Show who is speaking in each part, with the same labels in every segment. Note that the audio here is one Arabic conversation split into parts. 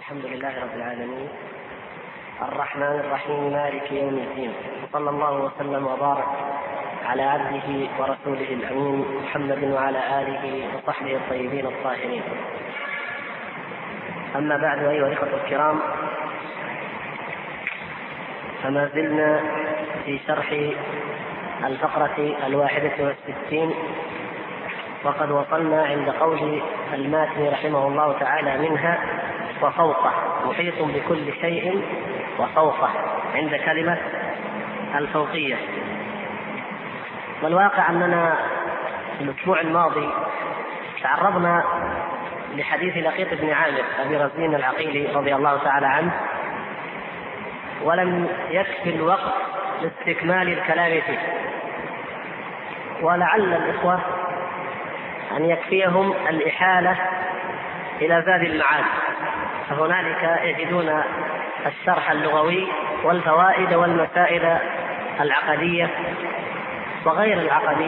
Speaker 1: الحمد لله رب العالمين الرحمن الرحيم مالك يوم الدين، صلى الله وسلم وبارك على عبده ورسوله الأمين محمد وعلى آله وصحبه الطيبين الطاهرين. أما بعد، أيها الإخوة الكرام، فما زلنا في شرح الفقرة 61، وقد وصلنا عند قول الماتن رحمه الله تعالى منها وفوقه، محيط بكل شيء وفوقه، عند كلمة الفوقية. والواقع أننا في الأسبوع الماضي تعرضنا لحديث لقيط بن عامر أبي غزين العقيلي رضي الله تعالى عنه، ولم يكفي الوقت لاستكمال الكلام فيه، ولعل الإخوة أن يكفيهم الإحالة إلى زاد المعاد، فهنالك يجدون الشرح اللغوي والفوائد والمسائل العقدية وغير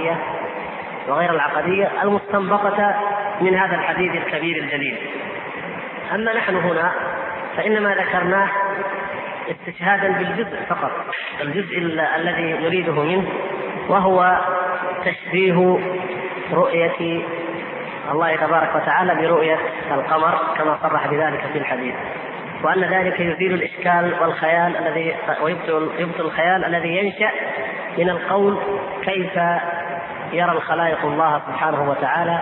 Speaker 1: العقدية المستنبطة من هذا الحديث الكبير الجليل. أما نحن هنا فإنما ذكرناه استشهادا بالجزء فقط، الجزء الذي نريده منه، وهو تشبيه رؤية الله تبارك وتعالى برؤية القمر كما صرح بذلك في الحديث، وأن ذلك يزيل الإشكال والخيال الذي ويبطل الخيال الذي ينشأ من القول كيف يرى الخلائق الله سبحانه وتعالى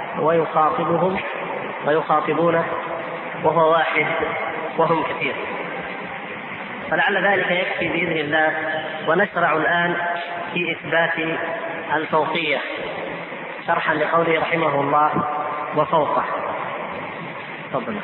Speaker 1: ويخاطبونه وهو واحد وهم كثير. فلعل ذلك يكفي بإذن الله، ونشرع الآن في إثبات الفوقية شرحا لقوله رحمه الله وفوقه. تفضل.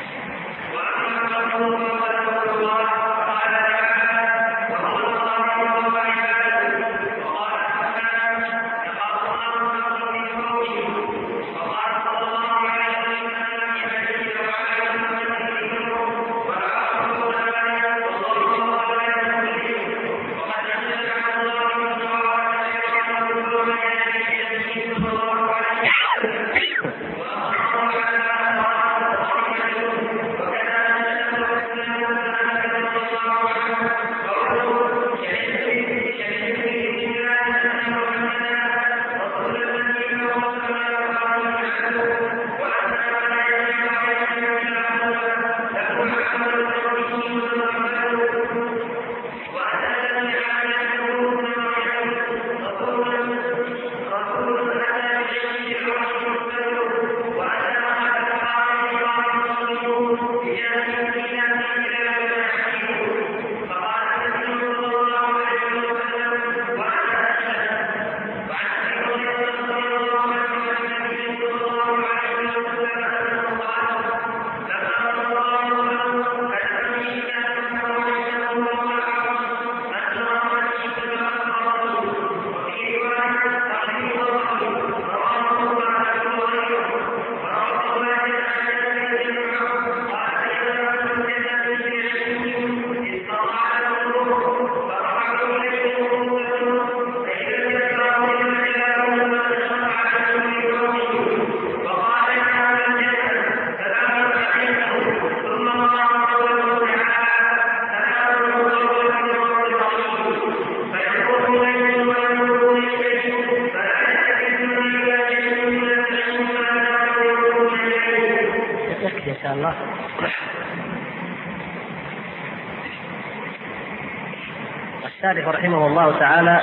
Speaker 1: الشارح رحمه الله تعالى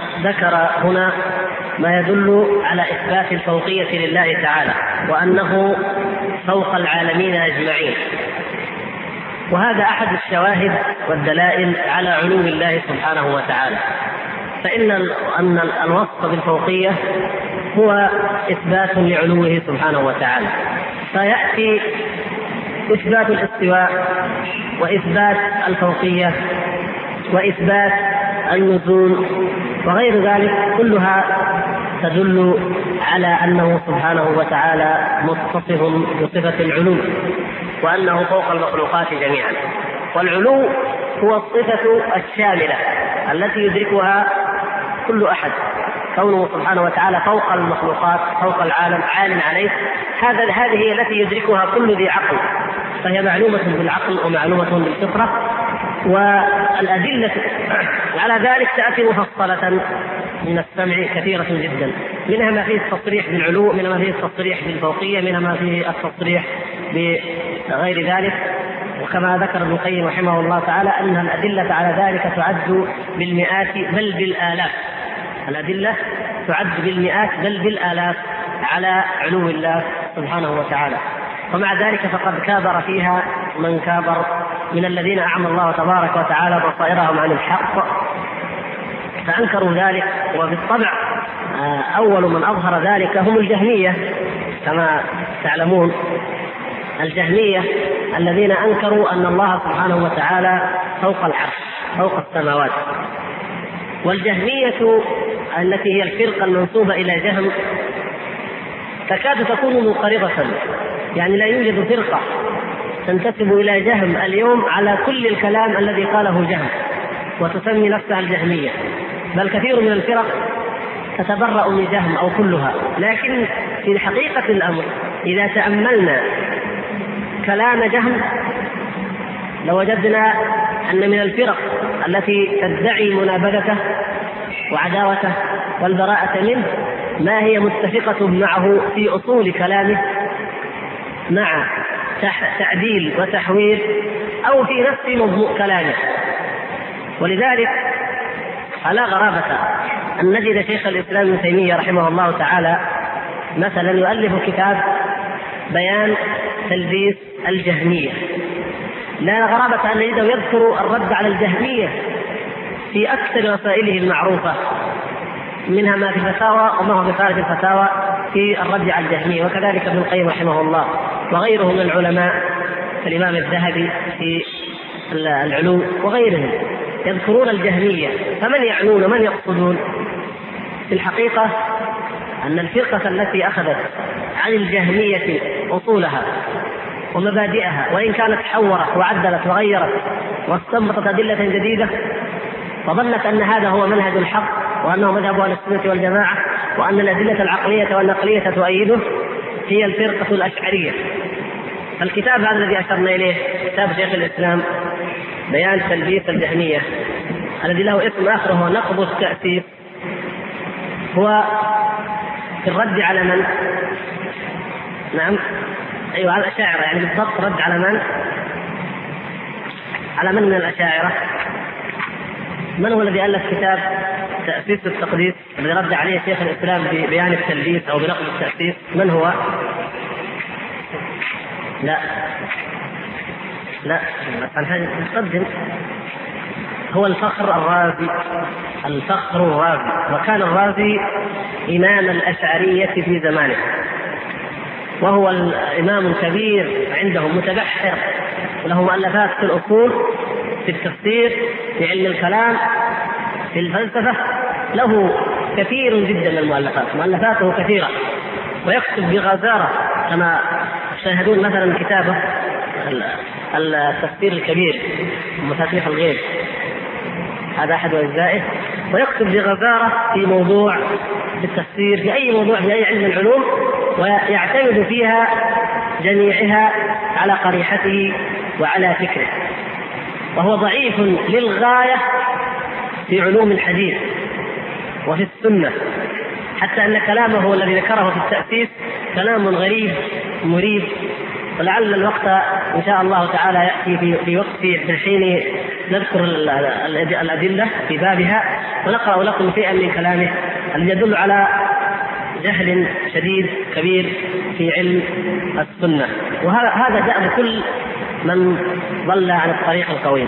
Speaker 1: ذكر هنا ما يدل على إثبات الفوقية لله تعالى، وأنه فوق العالمين أجمعين، وهذا أحد الشواهد والدلائل على علو الله سبحانه وتعالى. فإن الوصف بالفوقية هو إثبات لعلوه سبحانه وتعالى، فيأتي إثبات الاستواء وإثبات الفوقية وإثبات النزول وغير ذلك، كلها تدل على أنه سبحانه وتعالى متصف بصفة العلو، وأنه فوق المخلوقات جميعا. والعلو هو الصفة الشاملة التي يدركها كل أحد، كونه سبحانه وتعالى فوق المخلوقات، فوق العالم، عال عليه، هذه هي التي يدركها كل ذي عقل. فهي معلومة بالعقل ومعلومة بالفطرة، والأدلة على ذلك تأتي مفصلة من السمع كثيرة جدا، منها ما فيه التصريح بالعلو، منها ما فيه التصريح بالفوقية، منها ما فيه التصريح بغير ذلك. وكما ذكر ابن القيم رحمه الله تعالى أن الأدلة على ذلك تعد بالمئات بل بالآلاف، الأدلة تعد بالمئات بل بالآلاف على علو الله سبحانه وتعالى. ومع ذلك فقد كابر فيها من كابر من الذين أعمى الله تبارك وتعالى بصائرهم عن الحق فأنكروا ذلك. وبالطبع أول من أظهر ذلك هم الجهمية كما تعلمون، الجهمية الذين أنكروا أن الله سبحانه وتعالى فوق العرش فوق السماوات. والجهمية التي هي الفرقة المنسوبة إلى جهم تكاد تكون منقرضة، يعني لا يوجد فرقة تنتسب إلى جهم اليوم على كل الكلام الذي قاله جهم وتسمي نفسها الجهمية، بل كثير من الفرق تتبرأ من جهم أو كلها. لكن في حقيقة الأمر إذا تأملنا كلام جهم لوجدنا أن من الفرق التي تدعي منابذته وعداوته والبراءة منه ما هي متفقة معه في أصول كلامه مع تعديل وتحويل أو في نفس مضمون كلامه. ولذلك فلا غرابة أن نجد شيخ الإسلام ابن تيمية رحمه الله تعالى مثلا يؤلف كتاب بيان تلبيس الجهمية. لا غرابة أن نجده يذكر الرد على الجهمية في أكثر وسائله المعروفة، منها ما في الفتاوى وما هو بخارج الفتاوى في الرد على الجهمية، وكذلك ابن القيم رحمه الله وغيره من العلماء الإمام الذهبي في العلو وغيرهم يذكرون الجهمية. فمن يعنون ومن يقصدون؟ في الحقيقة أن الفرقة التي أخذت عن الجهمية أصولها ومبادئها وإن كانت حورت وعدلت وغيرت واستنبطت أدلة جديدة وظنت أن هذا هو منهج الحق وأنه مذهب أهل السنة والجماعة وأن الأدلة العقلية والنقلية تؤيده، هي الفرقة الأشعرية. فالكتاب هذا الذي أشرنا إليه كتاب شيخ الإسلام بيان تلبيس الجهمية الذي له اسم آخر هو نقض التأسيس، هو في الرد على من؟ نعم أيوة على الأشاعرة، يعني بالضبط رد على من؟ على من الأشاعرة؟ من هو الذي ألف كتاب تأسيس التقديس الذي رد عليه شيخ الإسلام ببيان التلبيس أو بنقض التأسيس؟ من هو؟ لا نقدم هو الفخر الرازي. الفخر الرازي، وكان الرازي إمام الأشعرية في زمانه، وهو الإمام الكبير عندهم متبحر وله مؤلفات في الأصول في التفسير في علم الكلام في الفلسفة، له كثير جدا من المؤلفات، مؤلفاته كثيرة ويكتب بغزارة كما تشاهدون مثلا كتابه التفسير الكبير مفاتيح الغيب، هذا أحد أجزائه، ويكتب بغزارة في موضوع في التفسير في أي موضوع في أي علم العلوم ويعتمد فيها جميعها على قريحته وعلى فكره، وهو ضعيف للغاية في علوم الحديث وفي السنة، حتى أن كلامه الذي ذكره في التأسيس كلام غريب مريب. ولعل الوقت إن شاء الله تعالى يأتي في وقت في حين نذكر الأدلة في بابها ونقرأ لكم شيئا من كلامه الذي يدل على جهل شديد كبير في علم السنة، وهذا دأب كل من ضل عن الطريق القويم.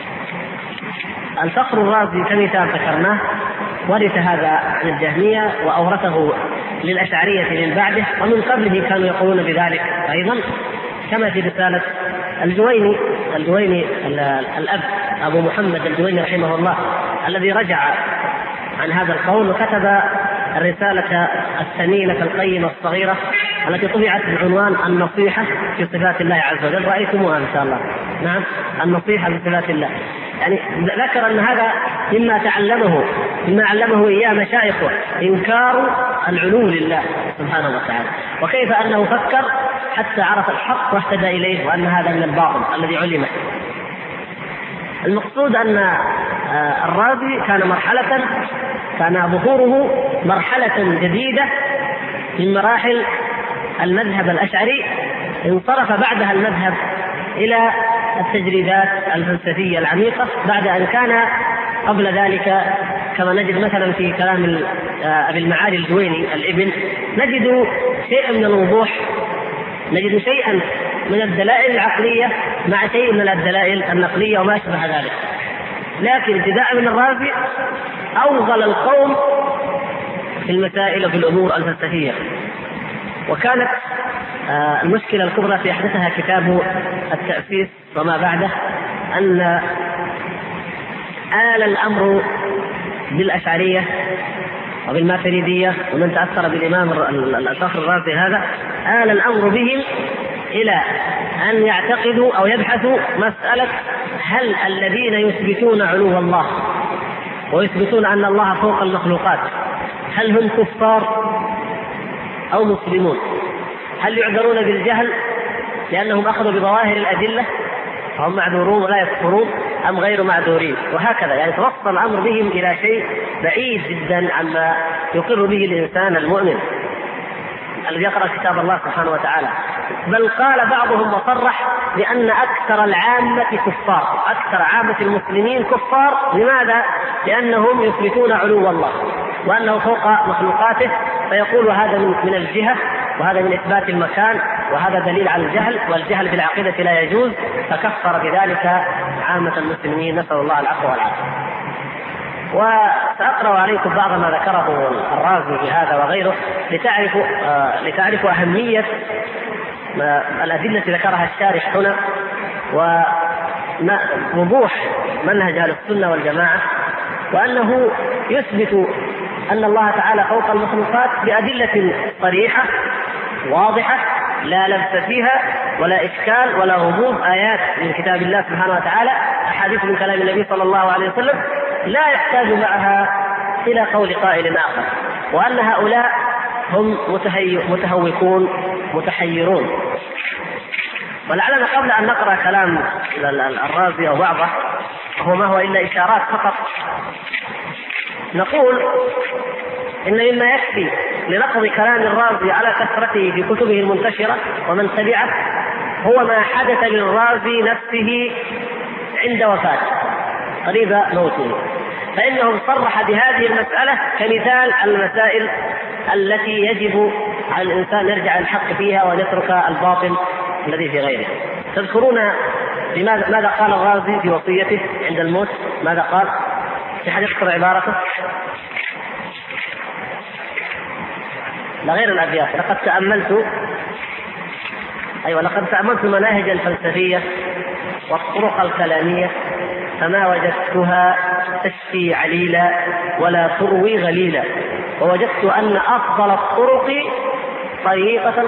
Speaker 1: الفخر الرازي كمثال ذكرناه ورث هذا عن الجهمية وأورثه للأشعرية من بعده، ومن قبله كانوا يقولون بذلك أيضا، كما في رسالة الجويني الأب أبو محمد الجويني رحمه الله الذي رجع عن هذا القول وكتب الرسالة الثمينة القيمة الصغيرة التي طبعت بعنوان النصيحة في صفات الله عز وجل، رأيتموها إن شاء الله. نعم، النصيحة في صفات الله، يعني ذكر أن هذا مما علمه إياه مشايخه إنكار العلو لله سبحانه وتعالى، وكيف أنه فكر حتى عرف الحق واهتدى إليه وأن هذا من الباطل الذي علمه. المقصود أن الرازي كان ظهوره مرحلة جديدة من مراحل المذهب الأشعري، انصرف بعدها المذهب إلى التجريبات الفلسفية العميقة، بعد أن كان قبل ذلك كما نجد مثلا في كلام أبي المعالي الجويني الابن نجد شيئا من الوضوح، نجد شيئا من الدلائل العقلية مع شيء من الدلائل النقلية وما شابه ذلك. لكن ابتداء من الرازي أوغل القوم في المسائل وفي الأمور الفلسفية، وكانت المشكلة الكبرى في أحدثها كتابه التأسيس وما بعده أن آل الأمر بالأشعرية وبالماتريدية ومن تأثر بالإمام الفخر الرازي هذا، آل الأمر بهم إلى أن يعتقدوا أو يبحثوا مسألة هل الذين يثبتون علو الله ويثبتون أن الله فوق المخلوقات هل هم كفار أو مسلمون؟ هل يعذرون بالجهل لأنهم أخذوا بظواهر الأدلة فهم معذورون ولا يكفرون أم غير معذورين؟ وهكذا يعني توصل الأمر بهم إلى شيء بعيد جدا عما يقر به الإنسان المؤمن الذي يقرأ كتاب الله سبحانه وتعالى. بل قال بعضهم وصرح بأن أكثر العامة كفار، أكثر عامة المسلمين كفار. لماذا؟ لأنهم يثبتون علو الله وأنه فوق مخلوقاته، فيقول هذا من الجهة وهذا من إثبات المكان وهذا دليل على الجهل، والجهل بالعقيدة لا يجوز، فكفر بذلك عامة المسلمين، نسأل الله العفو والعافية. وسأقرأ عليكم بعض ما ذكره الرازي في هذا وغيره لتعرفوا أهمية الأدلة التي ذكرها الشارح هنا ووضوح منهج أهل السنة والجماعة، وأنه يثبت أن الله تعالى فوق المخلوقات بأدلة صريحة واضحة لا لبس فيها ولا إشكال ولا غموض، آيات من كتاب الله سبحانه وتعالى، أحاديث من كلام النبي صلى الله عليه وسلم، لا يحتاج معها إلى قول قائل آخر، وأن هؤلاء هم متهوكون متحيرون. ولعلنا قبل أن نقرأ كلام الرازي أو بعضه وهو ما هو إلا إشارات فقط، نقول إن مما يكفي لنقض كلام الرازي على كثرته في كتبه المنتشرة ومن تبعه هو ما حدث للرازي نفسه عند وفاته قريب موته، فإنه صرح بهذه المسألة كمثال المسائل التي يجب على الإنسان يرجع الحق فيها ويترك الباطل الذي في غيره. تذكرون ماذا قال الرازي في وصيته عند الموت؟ ماذا قال؟ في حد يذكر عبارته؟ لغير الأبيات. لقد تأملت المناهج الفلسفية والطرق الكلامية فما وجدتها تشفي عليلا ولا تروي غليلا، ووجدت أن أفضل الطرق طريقة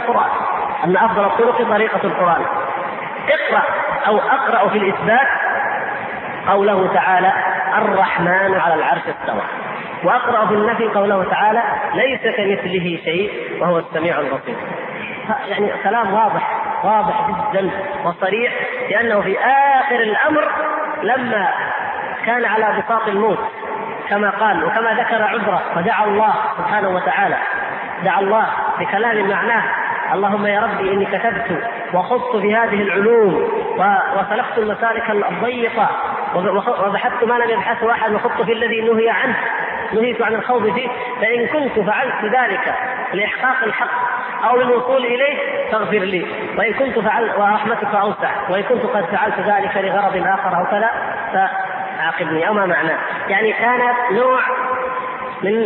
Speaker 1: القرآن. اقرأ أو أقرأ في الإثبات قوله تعالى الرحمن على العرش استوى، وأقرأ في النفي قوله تعالى ليس كمثله شيء وهو السميع البصير. يعني كلام واضح جدا وصريح، لأنه في آخر الأمر لما كان على بساط الموت كما قال وكما ذكر عذره فدعا الله سبحانه وتعالى، دعا الله بكلام معناه اللهم يا ربي إني كتبت وخضت في هذه العلوم وسلكت المسالك الضيقة وبحثت ما لم يبحثه أحد وخضت في الذي نهيت عن الخوض فيه، فإن كنت فعلت ذلك لإحقاق الحق أو للوصول إليه فاغفر لي، وإن كنت فعلت ورحمتك أوسع، وإن كنت قد فعلت ذلك لغرض آخر أو كذا فعاقبني أو ما معناه. يعني كانت نوع من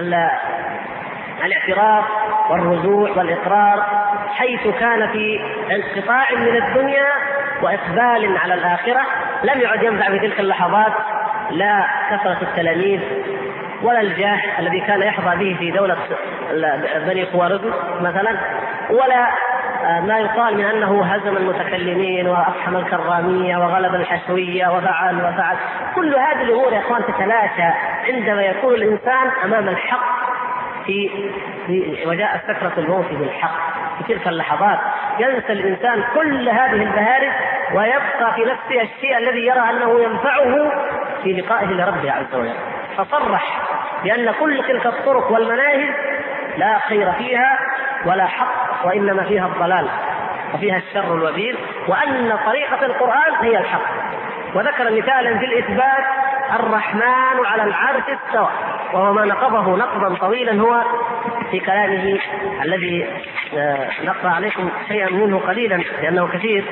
Speaker 1: الاعتراف والرجوع والإقرار، حيث كان في انقطاع من الدنيا وإقبال على الآخرة. لم يعد ينفع في تلك اللحظات لا كثرة التلاميذ ولا الجاه الذي كان يحظى به في دولة بني خوارزم مثلا، ولا ما يقال من أنه هزم المتكلمين وأفحم الكرامية وغلب الحشوية وفعل. كل هذه الأمور يا أخوان تتلاشى عندما يكون الإنسان أمام الحق وجاء سكرة الموت بالحق. في تلك اللحظات ينسى الإنسان كل هذه البهارج ويبقى في نفسه الشيء الذي يرى أنه ينفعه في لقائه لربه عز وجل. فصرح بأن كل تلك الطرق والمناهج لا خير فيها ولا حق، وإنما فيها الضلال وفيها الشر الوبيل، وأن طريقة القرآن هي الحق. وذكر مثالا في الإثبات: الرحمن على العرش استوى، وهو ما نقضه نقضا طويلا هو في كلامه الذي نقرأ عليكم شيئا منه قليلا لأنه كثير.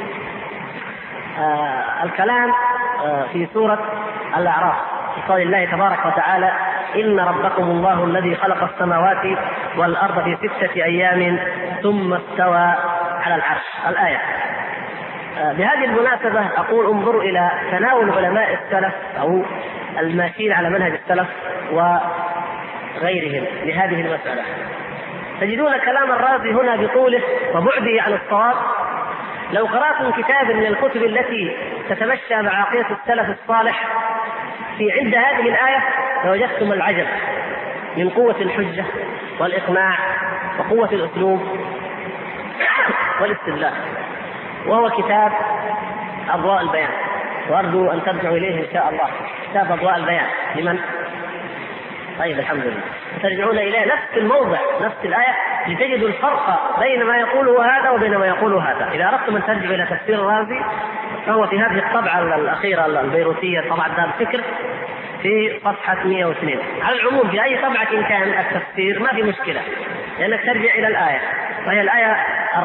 Speaker 1: الكلام في سورة الأعراف في قول الله تبارك وتعالى: إن ربكم الله الذي خلق السماوات والأرض في 6 أيام ثم استوى على العرش. الآية. بهذه المناسبة أقول: انظروا إلى تناول علماء السلف أو الماشيين على منهج السلف وغيرهم لهذه المسألة. تجدون كلام الرازي هنا بطوله وبعده عن الصواب. لو قرأتم كتاب من الكتب التي تتمشى مع عقيدة السلف الصالح في عند هذه الآية لوجدتم العجب من قوة الحجة والإقناع وقوة الأسلوب والاستدلال، وهو كتاب أضواء البيان، وأرجو أن ترجعوا إليه إن شاء الله. كتاب أضواء البيان لمن؟ طيب الحمد لله. ترجعون إليه نفس الموضع نفس الآية لتجدوا الفرق بين ما يقوله هذا وبين ما يقوله هذا. إذا أردتم أن ترجعوا إلى تفسير الرازي فهو في هذه الطبعة الأخيرة البيروتية، طبعة دار الفكر، في صفحة 102. على العموم في أي طبعة كان التفسير ما في مشكلة، لأنك ترجع إلى الآية، وهي الآية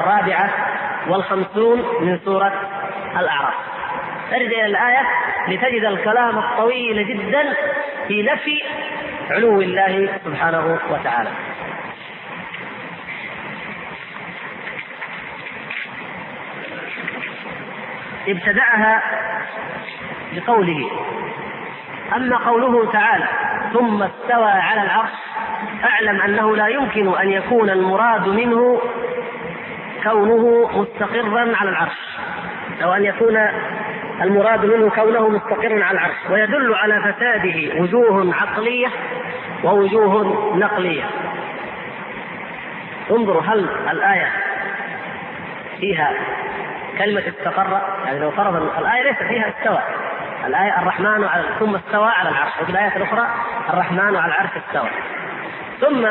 Speaker 1: 54 من سورة الأعراف. ترجع إلى الآية لتجد الكلام الطويل جدا في نفي علو الله سبحانه وتعالى. ابتدأها بقوله: أما قوله تعالى ثم استوى على العرش فاعلم أنه لا يمكن أن يكون المراد منه كونه مستقرا على العرش، أو أن يكون المراد منه كونه مستقرا على العرش، ويدل على فساده وجوه عقلية ووجوه نقلية. انظروا، هل الآية فيها كلمة استقر؟ يعني لو فرض الآية ليس فيها استوى، الآية الرحمن على ثم استوى على العرش، وفي الآية الأخرى الرحمن على العرش استوى. ثم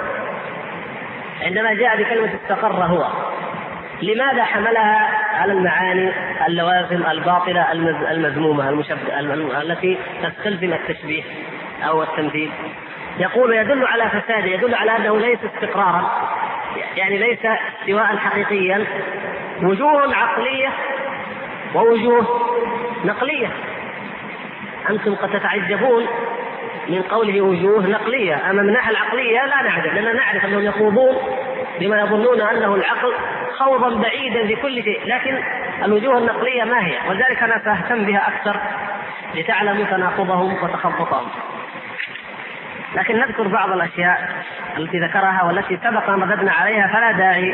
Speaker 1: عندما جاء بكلمة استقر هو لماذا حملها على المعاني اللوازم الباطلة المذمومة التي تستلزم التشبيه أو التمثيل؟ يقول يدل على فساده، يدل على أنه ليس استقرارا، يعني ليس استواء حقيقيا، وجوه عقلية ووجوه نقلية. أنتم قد تتعجبون من قوله وجوه نقلية، أما من الناحية العقلية لا نعجب، لأننا نعرف أنهم يخوضون بما يظنون أنه العقل خوضا بعيدا لكل شيء، لكن الوجوه النقلية ما هي؟ ولذلك أنا سأهتم بها أكثر لتعلموا تناقضهم وتخبطهم. لكن نذكر بعض الأشياء التي ذكرها والتي سبق مددنا عليها، فلا داعي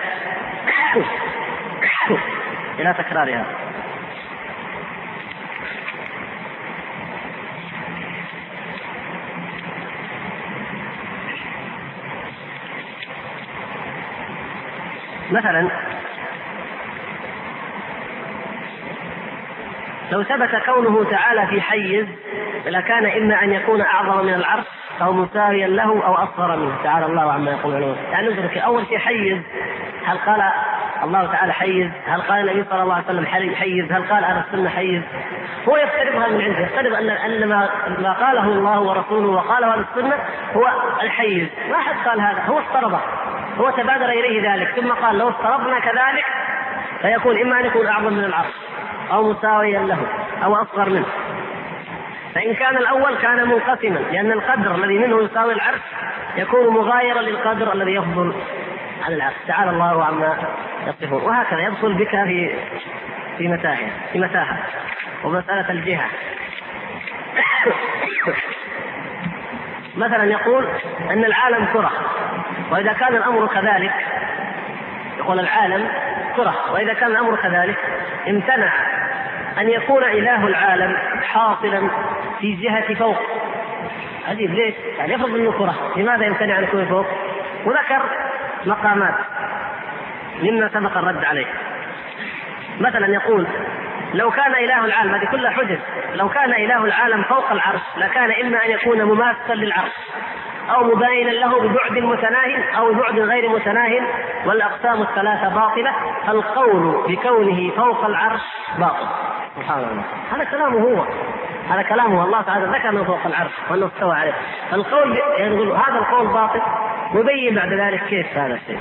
Speaker 1: إلى تكرارها. مثلا لو ثبت كونه تعالى في حيز لكان إما أن يكون أعظم من العرش أو مساويا له أو أصغر منه، تعالى الله عما يقولون. يعني نذكر أول شيء حيز، هل قال الله تعالى حيز؟ هل قال النبي صلى الله عليه وسلم حيز؟ هل قال أهل السنة حيز؟ هو يفترضها من عنده، يفترض أن ما قاله الله ورسوله وقاله أهل السنة هو الحيز. ما حد قال هذا، هو افترضه، هو تبادر إليه ذلك، ثم قال لو افترضنا كذلك فيكون إما أن يكون أعظم من العرش أو مساويا له أو أصغر منه. فإن كان الأول كان منقسما، لأن القدر الذي منه يساوي العرش يكون مغايرا للقدر الذي يفضل على العرش، تعالى الله عما يصفون. وهكذا يدخل بك في متاهة ومسألة الجهة. مثلا يقول أن العالم كرة، وإذا كان الأمر كذلك، يقول العالم كرة، وإذا كان الأمر كذلك امتنع أن يكون إله العالم حاصلا في جهة فوق عجيب ليش؟ يعني يفرض انه كرة، لماذا يمتنع ان يكون فوق؟ وذكر مقامات مما سبق الرد عليه. مثلا يقول لو كان إله العالم، هذه كلها حجج، لو كان إله العالم فوق العرش لكان إما أن يكون مماثلا للعرش أو مباينا له ببعد متناه أو ببعد غير متناه، والأقسام الثلاثة باطلة، فالقول بكونه فوق العرش باطل. سبحان الله، هذا كلامه هو، هذا كلامه الله تعالى ذكر أنه فوق العرش وأنه استوى عليه، فالقول يقول هذا القول باطل، ويبين بعد ذلك كيف هذا الشيء.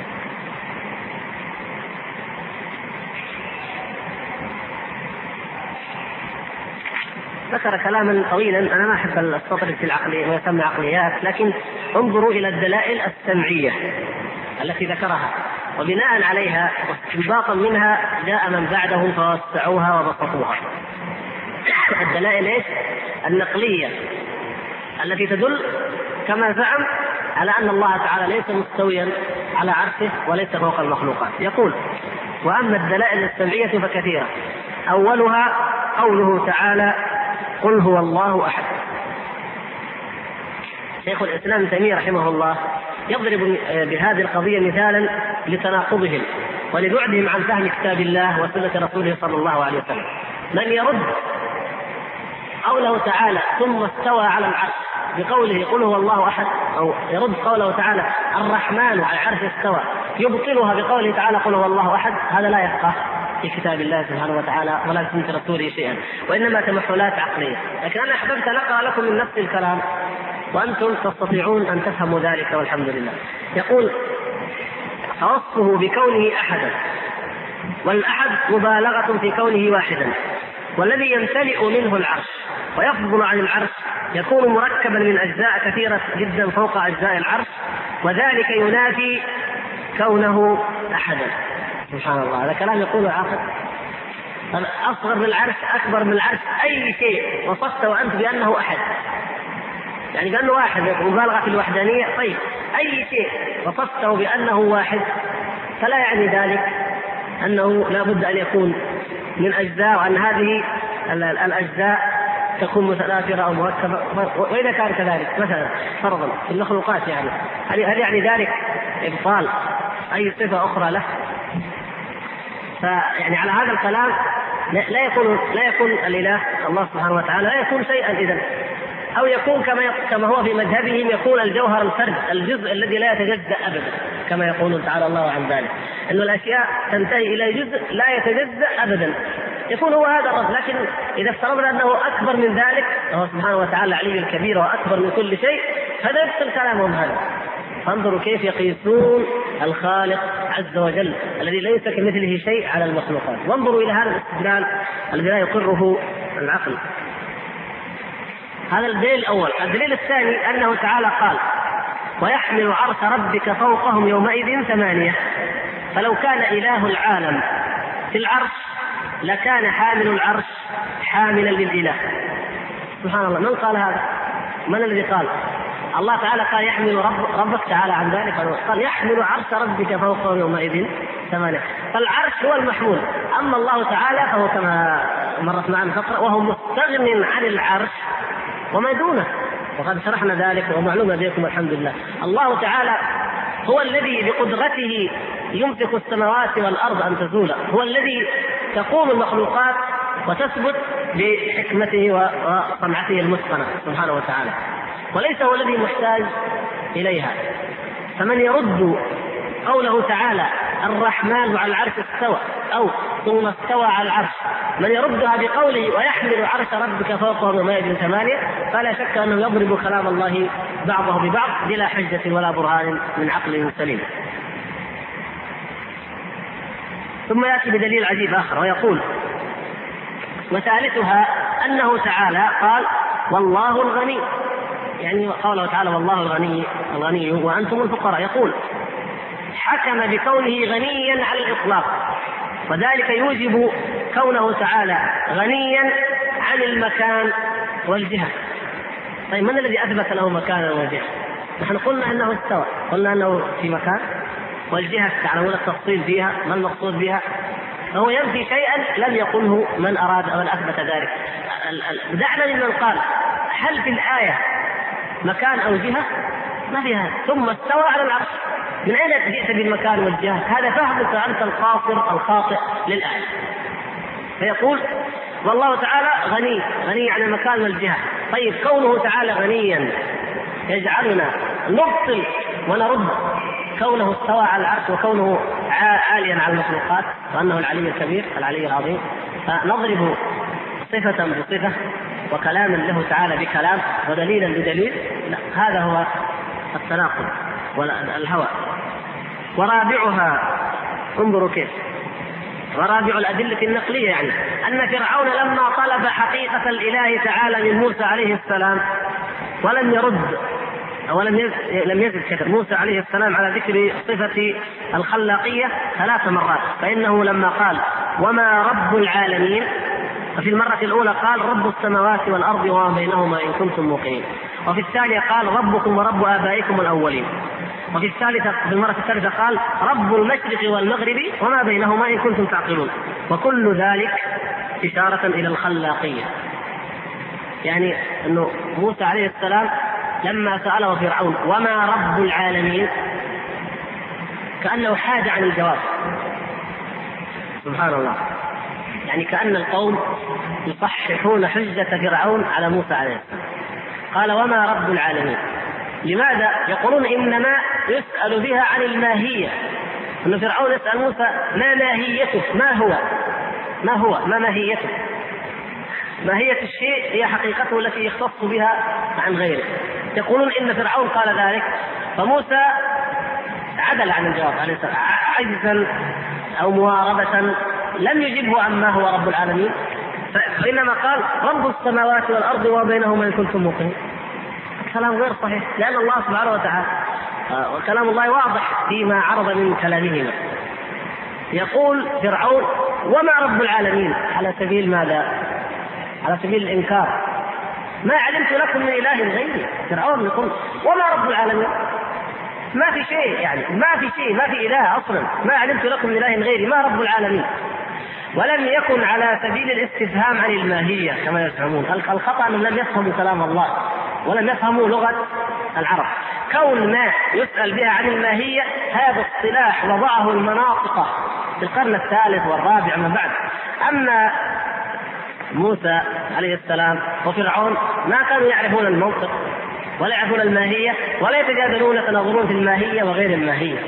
Speaker 1: ذكر كلاما طويلا، أنا ما أحب السطر في العقلية ويسمى عقليات، لكن انظروا إلى الدلائل السمعية التي ذكرها، وبناء عليها واستنباطا منها جاء من بعدهم فوسعوها وبسطوها. الدلائل إيش؟ النقلية التي تدل كما زعم على أن الله تعالى ليس مستويا على عرشه وليس فوق المخلوقات. يقول: وأما الدلائل السمعية فكثيرة، أولها قوله تعالى: قل هو الله أحد. شيخ الإسلام ابن تيمية رحمه الله يضرب بهذه القضية مثالا لتناقضهم ولبعدهم عن فهم كتاب الله وسنة رسوله صلى الله عليه وسلم. من يرد قوله تعالى ثم استوى على العرش بقوله قل هو الله أحد، أو يرد قوله تعالى الرحمن على العرش استوى يبطلها بقوله تعالى قل هو الله أحد، هذا لا يفقه في كتاب الله سبحانه وتعالى ولا في سنة رسوله شيئا، وإنما تمحلات عقلية. لكن أنا أحببت أن أقرأ لكم من نفس الكلام وأنتم تستطيعون أن تفهموا ذلك والحمد لله. يقول: فوصفه بكونه أحدا، والأحد مبالغة في كونه واحدا، والذي يمتلئ منه العرش ويفضل عن العرش يكون مركبا من أجزاء كثيرة جدا فوق أجزاء العرش، وذلك ينافي كونه أحدا. سبحان الله، هذا كلام يقوله عاقل. أصغر من العرش، أكبر من العرش، أي شيء وصفته وأنت بأنه أحد، يعني بأنه واحد، مبالغة في الوحدانية. طيب أي شيء وصفته بأنه واحد فلا يعني ذلك أنه لا بد أن يكون من أجزاء، وأن هذه الأجزاء تكون متناثرة أو مركبة. وإذا كان كذلك مثلا فرضا في المخلوقات، هل يعني ذلك إبطال أي صفة أخرى له؟ فيعني على هذا الكلام لا يكون الإله الله سبحانه وتعالى لا يكون شيئا إذن، أو يكون كما هو في مذهبهم، يكون الجوهر الفرد، الجزء الذي لا يتجزأ أبدا، كما يقولون تعالى الله عن ذلك، أن الأشياء تنتهي إلى جزء لا يتجزأ أبدا، يكون هو هذا الرب. لكن إذا افترضنا أنه أكبر من ذلك، هو سبحانه وتعالى علي الكبير وأكبر من كل شيء، هذا يبطل كلامهم هذا. فانظروا كيف يقيسون الخالق عز وجل الذي ليس كمثله شيء على المخلوقات. وانظروا إلى هذا الاستدلال الذي لا يقره العقل. هذا الدليل الأول. الدليل الثاني أنه تعالى قال: ويحمل عرش ربك فوقهم يومئذ 8. فلو كان إله العالم في العرش لكان حامل العرش حاملا للإله. سبحان الله، من قال هذا؟ من الذي قال؟ الله تعالى قال يحمل ربك تعالى عن ذلك، قال يحمل عرش ربك فوقهم يومئذ 8. فالعرش هو المحمول، أما الله تعالى فهو كما مرت معنا فقرة وهو مستغن عن العرش وما دونه، وقد شرحنا ذلك ومعلومة بكم الحمد لله. الله تعالى هو الذي بقدرته يمسك السماوات والأرض أن تزولا، هو الذي تقوم المخلوقات وتثبت بحكمته وصنعته المتقنة سبحانه وتعالى، وليس هو الذي محتاج إليها. فمن يرد قوله تعالى الرحمن على العرش استوى أو ثم استوى على العرش، من يردها بقوله ويحمل عرش ربك فوقهم يومئذ 8، فلا شك أنه يضرب كلام الله بعضه ببعض بلا حجة ولا برهان من عقل سليم. ثم يأتي بدليل عجيب آخر ويقول: وثالثها أنه تعالى قال والله الغني، يعني قوله تعالى والله الغني وأنتم الفقراء، يقول حكم بكونه غنيا على الإطلاق، وذلك يوجب كونه تعالى غنيا عن المكان والجهة. طيب من الذي أثبت له مكانا وجهة؟ نحن قلنا أنه استوى، قلنا أنه في مكان، والجهة تعلمون التفصيل فيها، ما المقصود بها؟ فهو ينفي شيئا لم يقله من أراد أو من أثبت ذلك. دعنا ممن قال هل في الآية مكان أو جهة؟ ما فيها. ثم استوى على العرش. من أين جئت بالمكان والجهة؟ هذا فهمك أنت القاصر الخاطئ للآية. فيقول والله تعالى غني عن المكان والجهة. طيب كونه تعالى غنيا يجعلنا نبطل ونرد كونه استوى على العرش وكونه عاليا على المخلوقات وأنه العلي الكبير العلي العظيم، فنضرب صفة بصفة وكلاما له تعالى بكلام ودليلا بدليل؟ لا، هذا هو التناقض والهوى. ورابعها، انظروا كيف، ورابع الأدلة النقلية يعني أن فرعون لما طلب حقيقة الإله تعالى من موسى عليه السلام ولم يرد لم يزد كثر موسى عليه السلام على ذكر صفة الخلاقية 3 مرات. فإنه لما قال وما رب العالمين، ففي المرة الأولى قال رب السماوات والأرض وما بينهما إن كنتم موقنين، وفي الثانية قال ربكم ورب آبائكم الأولين، وفي المرة الثالثة قال رب المشرق والمغرب وما بينهما إن كنتم تعقلون. وكل ذلك إشارة إلى الخلاقية. يعني أنه موسى عليه السلام لما سأله فرعون وما رب العالمين كأنه حاد عن الجواب. سبحان الله، يعني كأن القوم يصححون حجة فرعون على موسى عليه السلام. قال وما رب العالمين. لماذا؟ يقولون إنما يسأل بها عن الماهية، أن فرعون يسأل موسى ما ماهيته، ما ماهيته. ماهية الشيء هي حقيقته التي يختص بها عن غيره. يقولون إن فرعون قال ذلك فموسى عدل عن الجواب عليه السلام عجزا أو مواربة، لم يجبه عما هو رب العالمين، فإنما قال رب السماوات والأرض وبينهما إن كنتم موقنين. كلام غير صحيح، لأن الله سبحانه وتعالى وكلام الله واضح فيما عرض من كلامهما. يقول فرعون وما رب العالمين على سبيل ماذا؟ على سبيل الإنكار. ما علمت لكم من إله غيري. فرعون يقول وما رب العالمين، ما في شيء، يعني ما في إله أصلا، ما علمت لكم من إله غيري، ما رب العالمين. ولم يكن على سبيل الاستفهام عن الماهية كما يزعمون. الخطأ أنهم لم يفهموا كلام الله ولم يفهموا لغة العرب. كون ما يسأل بها عن الماهية هذا اصطلاح وضعه المناطق في القرن الثالث والرابع من بعد. أما موسى عليه السلام وفرعون ما كانوا يعرفون المنطق ولا يعرفون الماهية ولا يتجادلون يتناظرون في الماهية وغير الماهية.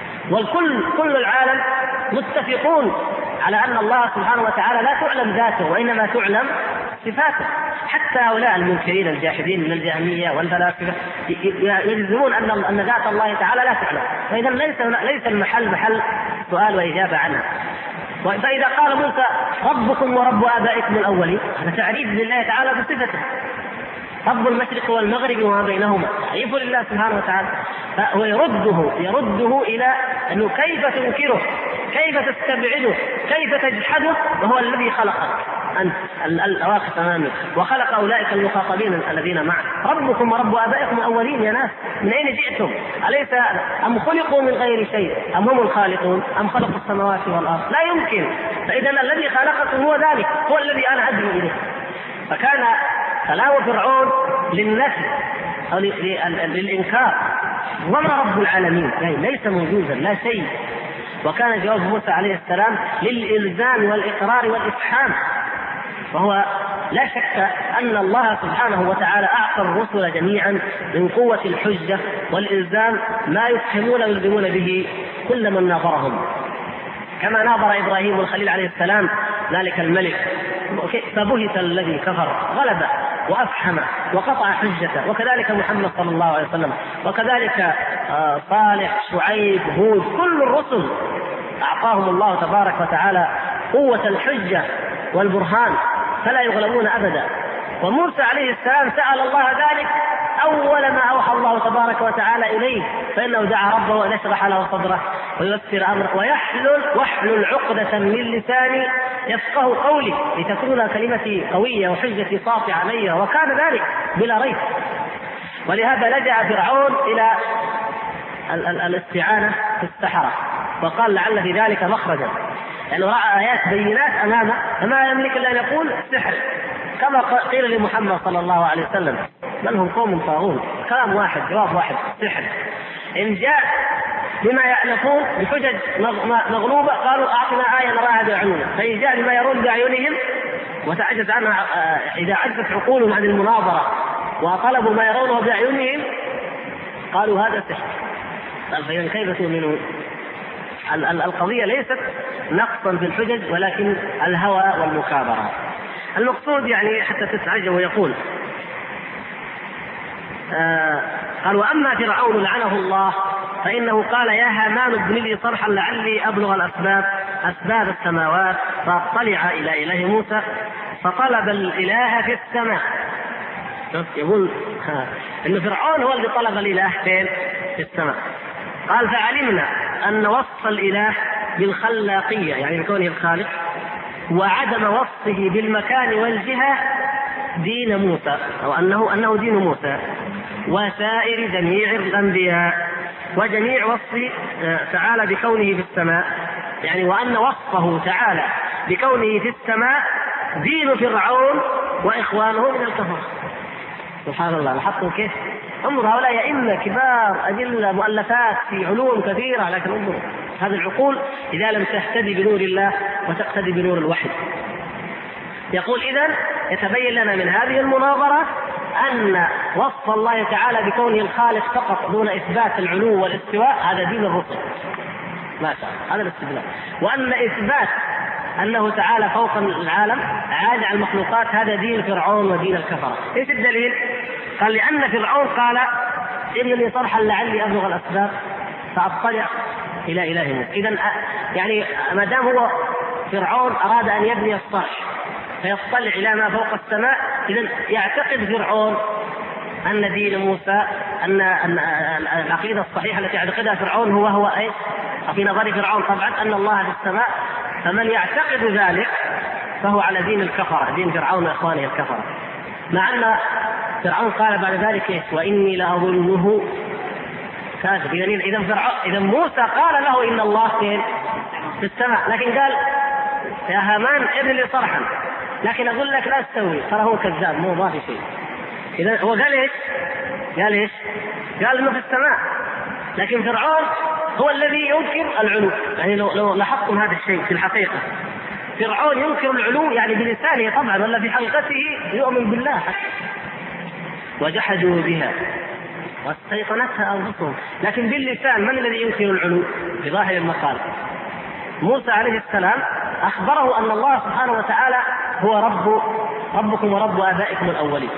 Speaker 1: كل العالم متفقون على أن الله سبحانه وتعالى لا تعلم ذاته وإنما تعلم صفاته. حتى هؤلاء المنكرين الجاحدين من الجهمية والفلاسفة يجزمون أن ذات الله تعالى لا تعلم، فإذا ليس المحل سؤال وإجابة عنه. فإذا قال موسى ربكم ورب آبائكم الأولين، هذا تعريف لله تعالى بصفته، رب المشرق والمغرب وما بينهما، تعريف لله سبحانه وتعالى. فهو يرده إلى أنه كيف تنكره، كيف تستبعده، كيف تجحده، وهو الذي خلقك أنت الواقف أمامك وخلق أولئك المخاطبين الذين معك. ربكم ورب آبائكم الأولين، يا ناس من أين جئتم؟ أليس أم خلقوا من غير شيء أم هم الخالقون أم خلقوا السماوات والأرض؟ لا يمكن. فإذا الذي خلقكم هو ذلك، هو الذي أنا أدعو إليه. فكان كلام فرعون للنفي أو للإنكار، وما رب العالمين يعني ليس موجودا، لا شيء. وكان جواب موسى عليه السلام للإلزام والإقرار والإفحام. وهو لا شك أن الله سبحانه وتعالى أعطى الرسل جميعا من قوة الحجة والإلزام ما يفهمون ويلزمون به كل من ناظرهم، كما ناظر إبراهيم الخليل عليه السلام ذلك الملك فبهت الذي كفر، غلب وأفحم وقطع حجته. وكذلك محمد صلى الله عليه وسلم، وكذلك صالح، شعيب، هود، كل الرسل أعطاهم الله تبارك وتعالى قوة الحجة والبرهان فلا يغلبون أبدا. وموسى عليه السلام سأل الله ذلك أول ما أوحى الله تبارك وتعالى إليه، فإنه دعا ربه أن يشرح له صدره وييسر أمره واحلل عقدة من لساني يفقه قولي لتكون كلمتي قوية وحجتي ساطعة علي، وكان ذلك بلا ريب. ولهذا لجأ فرعون إلى الاستعانة في السحرة وقال لعل في ذلك مخرجا، لأنه رأى آيات بينات أمامه فما يملك إلا أن يقول سحر، كما قيل لمحمد صلى الله عليه وسلم بل هم قوم طاغون. كلام واحد، جواب واحد، سحر. إن جاء بما يألفون بحجج مغلوبة قالوا أعطنا آية نراها بأعيننا، فإن جاء بما يرون بأعينهم وتعجز عنها، إذا عجزت عقولهم عن المناظرة وطلبوا ما يرونه بأعينهم قالوا هذا سحر. فإذا كيف تؤمنون؟ القضية ليست نقصا في الحجج ولكن الهوى والمكابرة. المقصود يعني حتى تتعجب ويقول قال وأما فرعون لعنه الله فإنه قال يا هامان ابن لي صرحا لعلي أبلغ أسباب السماوات فاطلع إلى إله موسى فطلب الإله في السماء. يقول إن فرعون هو اللي طلب الإله فين؟ في السماء. قال فعلمنا أن وصف الإله بالخلاقية يعني بكونه الخالق وعدم وصفه بالمكان والجهة دين موسى، أو أنه دين موسى وسائر جميع الأنبياء، وجميع وصفه تعالى بكونه في السماء يعني وأن وصفه تعالى بكونه في السماء دين فرعون وإخوانه من الكفر. سبحان الله، لاحظتم كيف؟ انظر هؤلاء أئمة كبار أدلة مؤلفات في علوم كثيرة، لكن انظر هذه العقول إذا لم تهتدي بنور الله وتقتدي بنور الوحي. يقول إذن يتبين لنا من هذه المناظرة أن وصف الله تعالى بكونه الخالق فقط دون إثبات العلو والاستواء هذا دين الرسل، ما شاء الله هذا الاستدلال، وأن إثبات أنه تعالى فوق العالم عالي على المخلوقات هذا دين فرعون ودين الكفرة. إيش الدليل؟ قال لأن فرعون قال إن لي صرحا لعلي أبلغ الأسباب فأطلع إلى إله موسى. إذن يعني ما دام هو فرعون أراد أن يبني الصرح فيطلع إلى ما فوق السماء، إذن يعتقد فرعون أن دين موسى أن العقيدة الصحيحة التي يعتقدها فرعون هو أي في نظر فرعون طبعا أن الله في السماء، فمن يعتقد ذلك فهو على دين الكفرة، دين فرعون وإخوانه الكفرة. مع أن فرعون قال بعد ذلك وإني لأظنه كاذب. إذا موسى قال له إن الله في السماء، لكن قال يا هامان ابن لي صرحا، لكن أقول لك لا تستوي، ترى هو كذاب مو ضافي شيء. إذا هو قال إيش؟ قال إنه في السماء، لكن فرعون هو الذي ينكر العلو. يعني لو لاحظتم هذا الشيء في الحقيقة فرعون ينكر العلو يعني بلسانه طبعا، ولا في حقيقته يؤمن بالله. وجحدوا بها واستيقنتها أنفسهم، لكن باللسان من الذي ينكر العلو؟ بظاهر المقال. موسى عليه السلام أخبره أن الله سبحانه وتعالى هو ربكم ورب آبائكم الأولين،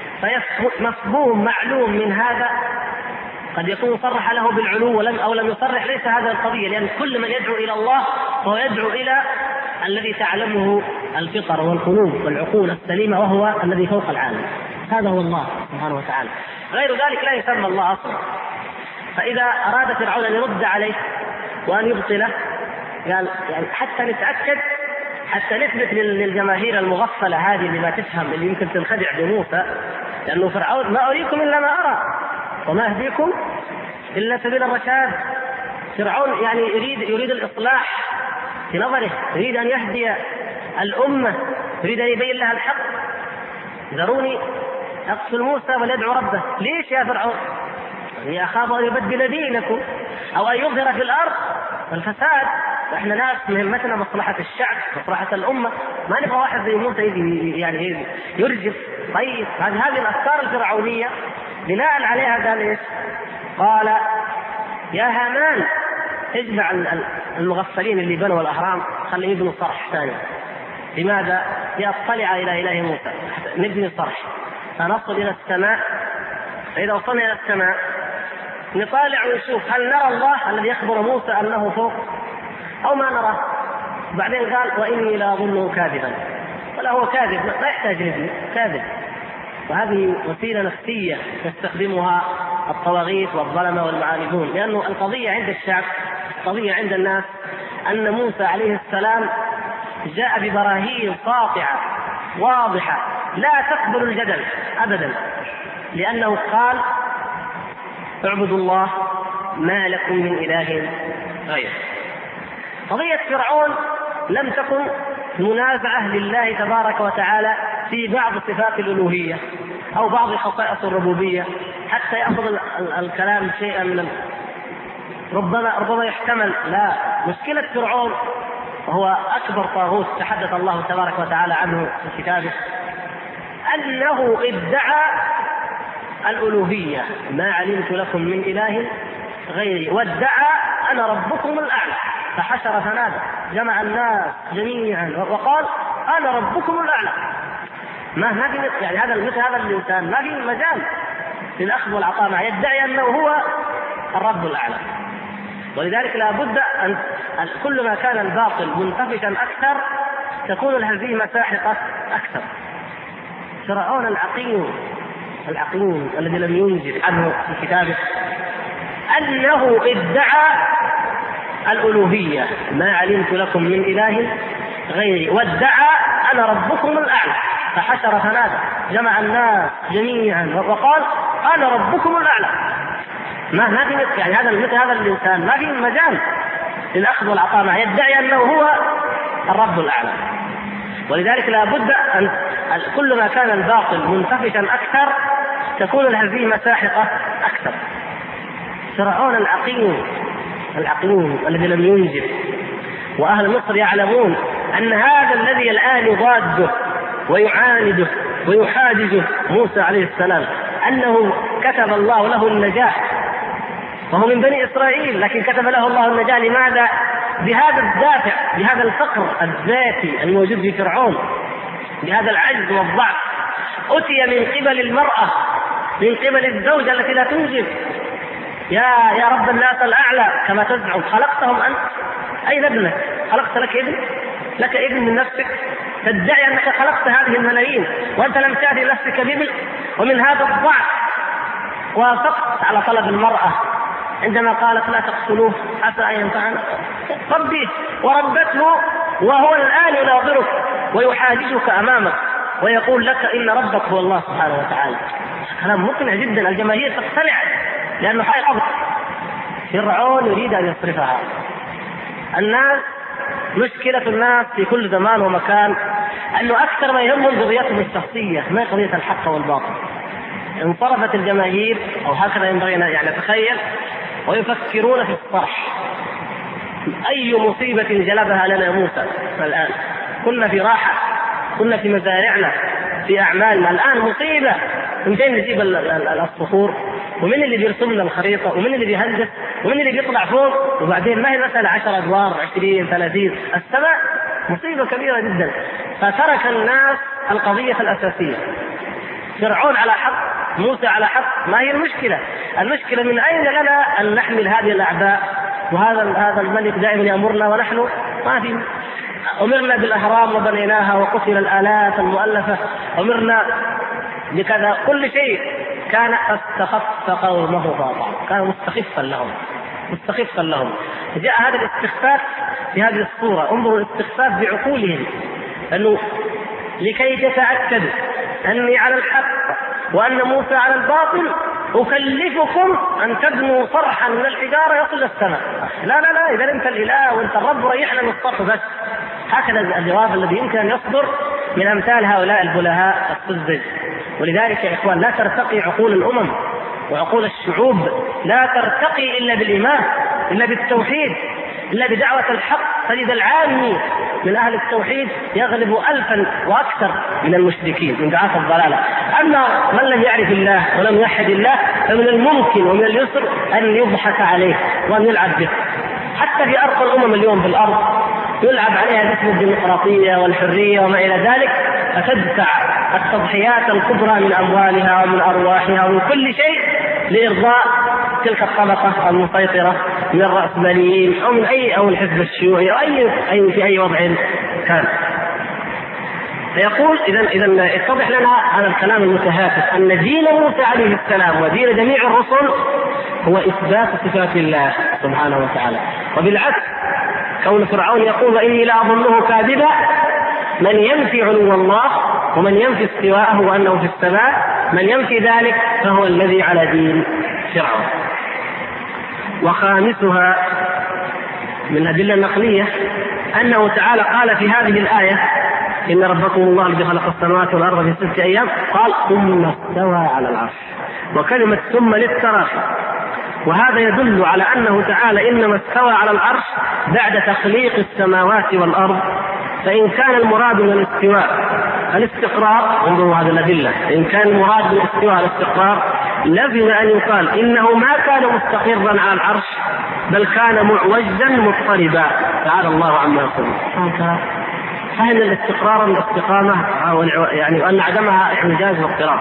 Speaker 1: فمفهوم معلوم من هذا قد يكون صرح له بالعلو أو لم يصرح، ليس هذا القضية، لأن كل من يدعو إلى الله فهو يدعو إلى الذي تعلمه الفطر والقلوب والعقول السليمة وهو الذي فوق العالم، هذا هو الله سبحانه وتعالى، غير ذلك لا يسمى الله أصلا. فإذا أراد فرعون أن يرد عليه وأن يبطله قال يعني حتى نتأكد، حتى نثبت للجماهير المغفلة هذه اللي ما تفهم اللي يمكن تنخدع بموسى، لأنه فرعون ما أريكم إلا ما أرى وما أهديكم إلا سبيل الرشاد. فرعون يعني يريد الإصلاح في نظره، يريد أن يهدي الأمة، يريد أن يبين لها الحق. ذروني أقتل موسى وليدعو ربه. ليش يا فرعون؟ يعني أخاف أن يبدل دينكم أو أن يظهر في الأرض الفساد، وإحنا ناس مهمتنا مصلحة الشعب مصلحة الأمة، ما نبغى واحد زي موسى يعني يرجف. طيب هذه الأفكار الفرعونية بناء عليها قال إيش؟ قال يا هامان اجمع المغفلين اللي بنوا الأهرام خليه يبنوا صرح ثاني. لماذا؟ لأطلع إلى إله موسى، نبني صرح فنصل إلى السماء، فإذا وصلنا إلى السماء نطالع ونشوف هل نرى الله الذي يخبر موسى أنه فوق أو ما نراه. بعدين قال وإني لا أظنه كاذبا، ولا هو كاذب، لا يحتاج نبني كاذب. وهذه وسيلة نفسية يستخدمها الطواغيت والظلمة والمعاندون، لأنه القضية عند الشعب، القضية عند الناس أن موسى عليه السلام جاء ببراهين ساطعة واضحة لا تقبل الجدل أبدا، لأنه قال اعبدوا الله ما لكم من إله غيره. قضية فرعون لم تكن منازعة لله تبارك وتعالى في بعض صفات الألوهية أو بعض خصائص الربوبية، حتى يأخذ الكلام شيئا من ربما يحتمل. لا، مشكلة فرعون وهو أكبر طاغوت تحدث الله تبارك وتعالى عنه في كتابه أنه ادعى الألوهية، ما علمت لكم من إله غيري، وادعى أنا ربكم الأعلى، فحشر فنادى، جمع الناس جميعا وقال أنا ربكم الأعلى. ما في يعني هذا الإنسان ما في مجال للأخذ والعطاء معه، يدعي أنه هو الرب الأعلى. ولذلك لا بد أن كل ما كان الباطل منتفشا أكثر تكون الهزيمة ساحقة أكثر. فرعون العقيم الذي لم ينجز عنه في كتابه أنه ادعى الألوهية، ما علمت لكم من إله غيري، وادعى أنا ربكم الأعلى، فحشر فنادى، جمع الناس جميعا وقال أنا ربكم الأعلى. ما في يعني هذا الإنسان ما في مجال للأخذ والعطاء معه، يدعي أنه هو الرب الأعلى. ولذلك لا بد أن كل ما كان الباطل منتفشا أكثر تكون الهزيمة ساحقة أكثر. فرعون العقيم الذي لم ينجز، وأهل مصر يعلمون أن هذا الذي الآن يضاده ويعانده ويحاججه موسى عليه السلام أنه كتب الله له النجاح، وهو من بني إسرائيل، لكن كتب له الله النجاة. لماذا؟ بهذا الدافع، بهذا الفقر الذاتي الموجود في فرعون، بهذا العجز والضعف. أتي من قبل المرأة، من قبل الزوجة التي لا تنجب. يا رب الناس الأعلى كما تزعم، خلقتهم أنت، أين ابنك؟ خلقت لك ابن من نفسك، تدعي أنك خلقت هذه الملايين وأنت لم تأتي نفسك بابن. ومن هذا الضعف وافقت على طلب المرأة عندما قالت لا تقتلوه عسى أن ينفعنا، ربي وربته، وهو الآن يناظرك ويحاججك أمامك ويقول لك إن ربك هو الله سبحانه وتعالى. كلام مقنع جدا، الجماهير تقتنع لأنه حقيقة. فرعون يريد أن يصرفها. مشكلة الناس في كل زمان ومكان أنه أكثر ما يهمهم قضيتهم الشخصية، ما قضية الحق والباطل. انصرفت الجماهير، أو هكذا ينبغي يعني نتخيل، ويفكرون في الصرح. أي مصيبة جلبها لنا موسى الآن؟ كنا في راحة، كنا في مزارعنا، في أعمالنا، الآن مصيبة. من فين نجيب الصخور؟ ومن اللي بيرسم لنا الخريطة؟ ومن اللي بيهندس؟ ومن اللي بيطلع فوق؟ وبعدين ما هي مسألة 10 أدوار 20 30، السماء مصيبة كبيرة جدا. فترك الناس القضية الأساسية. فرعون على حق، موسى على حق، ما هي المشكلة؟ المشكلة من أين لنا أن نحمل هذه الأعباء؟ وهذا الملك دائما يأمرنا ونحن ما في. أمرنا بالأهرام وبنيناها، وقتل الآلاف المؤلفة، أمرنا بكذا، كل شيء كان استخف قومه فاطع، كان مستخفا لهم. جاء هذا الاستخفاف في هذه الصورة. انظروا الاستخفاف بعقولهم، أنه لكي تتأكدوا أني على الحق وأن موسى على الباطل أكلفكم أن تبنوا صرحا من الحجارة يصل السماء. لا لا لا، إذا أنت الإله وأنت الرب ريحنا من الصرح بس. هكذا الجواب الذي يمكن أن يصدر من أمثال هؤلاء البلهاء السذج. ولذلك يا إخوان لا ترتقي عقول الأمم وعقول الشعوب، لا ترتقي إلا بالإيمان، إلا بالتوحيد، إلا بدعوة الحق. تجد العامي من أهل التوحيد يغلب 1000 وأكثر من المشركين من دعاة الضلالة. أما من لم يعرف الله ولم يوحد الله فمن الممكن ومن اليسر أن يضحك عليه وأن يلعب به. حتى في أرقى الأمم اليوم في الأرض يلعب عليها باسم الديمقراطية والحرية وما إلى ذلك، فتدفع التضحيات الكبرى من أموالها ومن أرواحها ومن كل شيء لإرضاء تلك الطبقة المسيطرة من الرأسماليين أو من أو الحزب الشيوعي أو في أي وضع كان. فيقول إذا اتضح لنا هذا الكلام المتهافت أن دين موسى عليه السلام ودين جميع الرسل هو إثبات صفات الله سبحانه وتعالى. وبالعكس كون فرعون يقول إني لا أظنه كاذبا، من ينفي علو الله ومن ينفي استواءه وأنه في السماء، من ينفي ذلك فهو الذي على دين فرعون. وخامسها من الأدلة النقلية أنه تعالى قال في هذه الآية إن ربكم الله الذي خلق السماوات والأرض في 6 أيام، قال ثم استوى على العرش، وكلمة ثم للتراخي. وهذا يدل على أنه تعالى إنما استوى على العرش بعد تخليق السماوات والأرض. فإن كان المراد من الاستواء الاستقرار، انظروا هذه الأدلة، إن كان المراد من الاستواء الاستقرار لازم أن يقال إنه ما كان مستقرا على العرش بل كان معوجا مضطربا، تعالى الله عما يقولون. فإن الاستقرار من الاستقامة يعني وأن عدمها إعجاز واضطراب،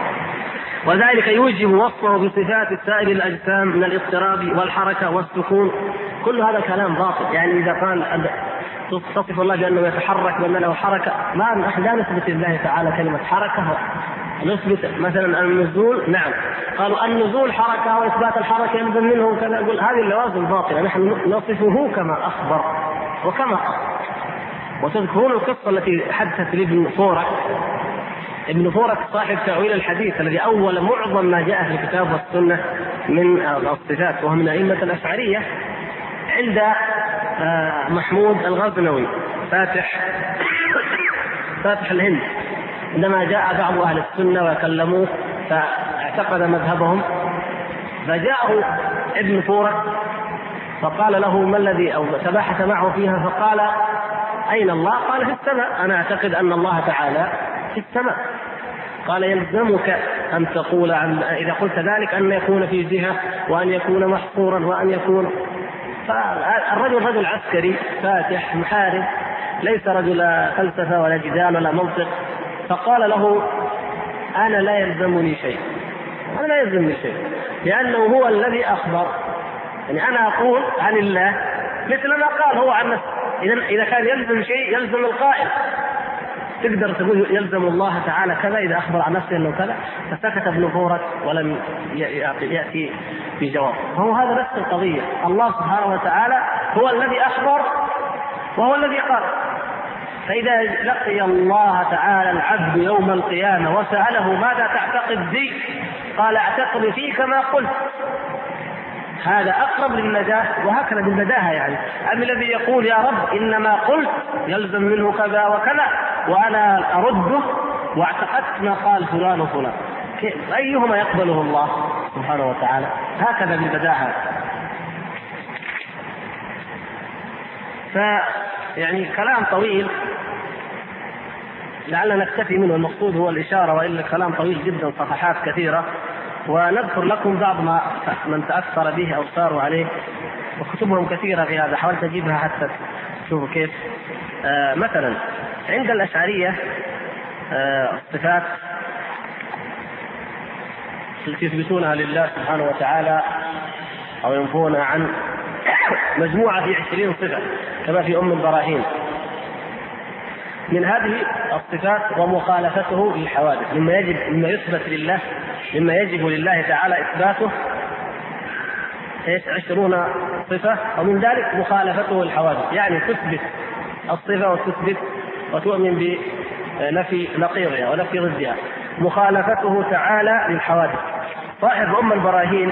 Speaker 1: وذلك يوجب وصفه بصفات سائر الأجسام من الاضطراب والحركة والسكون. كل هذا كلام باطل. يعني إذا قال تصف الله بأنه يتحرك بأن له حركة، ما نحن لا نثبت لله تعالى كلمة حركة، نثبت مثلا النزول. نعم قالوا النزول حركة وإثبات الحركة يلزم منه كذا، نقول هذه اللوازم باطلة، نحن نصفه كما أخبر وكما أخبر. وتذكرون القصة التي حدثت لابن فورك. ابن فورك صاحب تأويل الحديث الذي أول معظم ما جاء في الكتاب والسنة من الصفات، وهو من أئمة الأشعرية، عند محمود الغزنوي فاتح الهند، عندما جاء بعض أهل السنة وكلموه فاعتقد مذهبهم، فجاءه ابن فورك فقال له ما الذي، أو تباحث معه فيها، فقال أين الله؟ قال في السماء، أنا أعتقد أن الله تعالى في السماء. قال يلزمك أن تقول إذا قلت ذلك أن يكون في جهة وأن يكون محصورا وأن يكون. فالرجل رجل عسكري فاتح محارب، ليس رجل فلسفة ولا جدال ولا منطق، فقال له أنا لا يلزمني شيء، أنا لا يلزمني شيء، لأنه هو الذي أخبر. يعني أنا أقول عن الله مثل ما قال هو عن نفسه. إذا كان يلزم شيء يلزم القائل. تقدر تقول يلزم الله تعالى كذا إذا أخبر عن نفسه أنه كذا. فسكت ابن فورك ولم يأتي بجواب. هو هذا نفس القضية، الله سبحانه وتعالى هو الذي أخبر وهو الذي قال. فإذا لقي الله تعالى العبد يوم القيامة وسأله ماذا تعتقد بي؟ قال أعتقد فيك ما قلت. هذا أقرب للنجاة، وهكذا بالبداهة. يعني أما الذي يقول يا رب إنما قلت يلزم منه كذا وكذا وأنا أرده واعتقدت ما قال فلان وفلان، أيهما يقبله الله سبحانه وتعالى؟ هكذا بالبداهة. فيعني كلام طويل لعلنا نكتفي منه، المقصود هو الإشارة، وإلا كلام طويل جدا صفحات كثيرة. ونذكر لكم بعض ما من تأثر به أو صاروا عليه، وكتبهم كثيرة في هذا، حاولت أجيبها حتى تشوفوا كيف. مثلا عند الأشعرية الصفات التي يثبتونها لله سبحانه وتعالى أو ينفونها عنه مجموعة في 20 صفة كما في أم البراهين. من هذه الصفات ومخالفته للحوادث، مما يثبت لله، مما يجب لله تعالى إثباته 20 صفة، ومن ذلك مخالفته للحوادث، يعني تثبت الصفة وتثبت وتؤمن بنفي نقيضها ونفي ضدها. مخالفته تعالى للحوادث. صاحب أم البراهين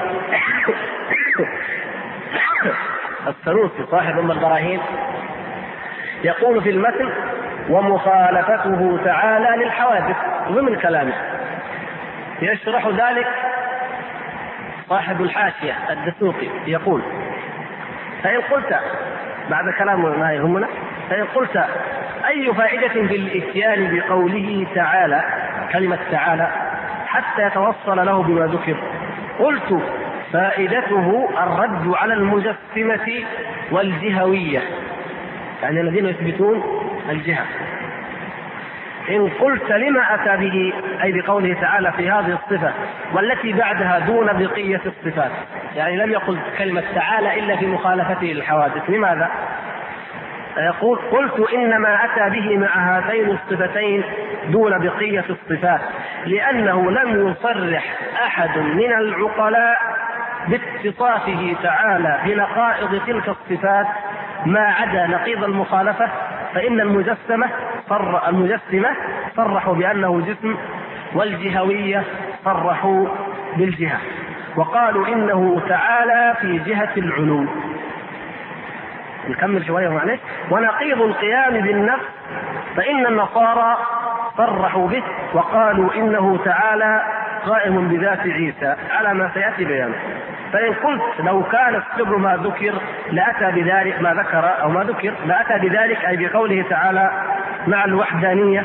Speaker 1: السنوسي صاحب أم البراهين يقول في المتن ومخالفته تعالى للحوادث ضمن كلامه. يشرح ذلك صاحب الحاشية الدسوقي يقول فإن قلت بعد كلام ما يهمنا، فإن قلت أي فائدة في الإتيان بقوله تعالى كلمة تعالى حتى يتوصل له بما ذكر؟ قلت فائدته الرد على المجسمة والجهوية، يعني الذين يثبتون الجهة. إن قلت لما أتى به أي بقوله تعالى في هذه الصفة والتي بعدها دون بقية الصفات، يعني لم يقل كلمة تعالى إلا في مخالفته للحوادث. لماذا؟ يقول قلت إنما أتى به مع هاتين الصفتين دون بقية الصفات لأنه لم يصرح أحد من العقلاء باتصافه تعالى بنقائض تلك الصفات ما عدا نقيض المخالفة، فإن المجسمة صرحوا بأنه جسم، والجهوية صرحوا بالجهة، وقالوا إنه تعالى في جهة العلو. نكمل شوية معلش. ونقيض القيام بالنفس
Speaker 2: فإن النصارى صرحوا به وقالوا إنه تعالى قائم بذات عيسى على ما سيأتي بيانه. فإن قلت لو كان السر ما ذكر لأتى بذلك، ما ذكر أو ما ذكر لأتى بذلك، أي بقوله تعالى مع الوحدانية،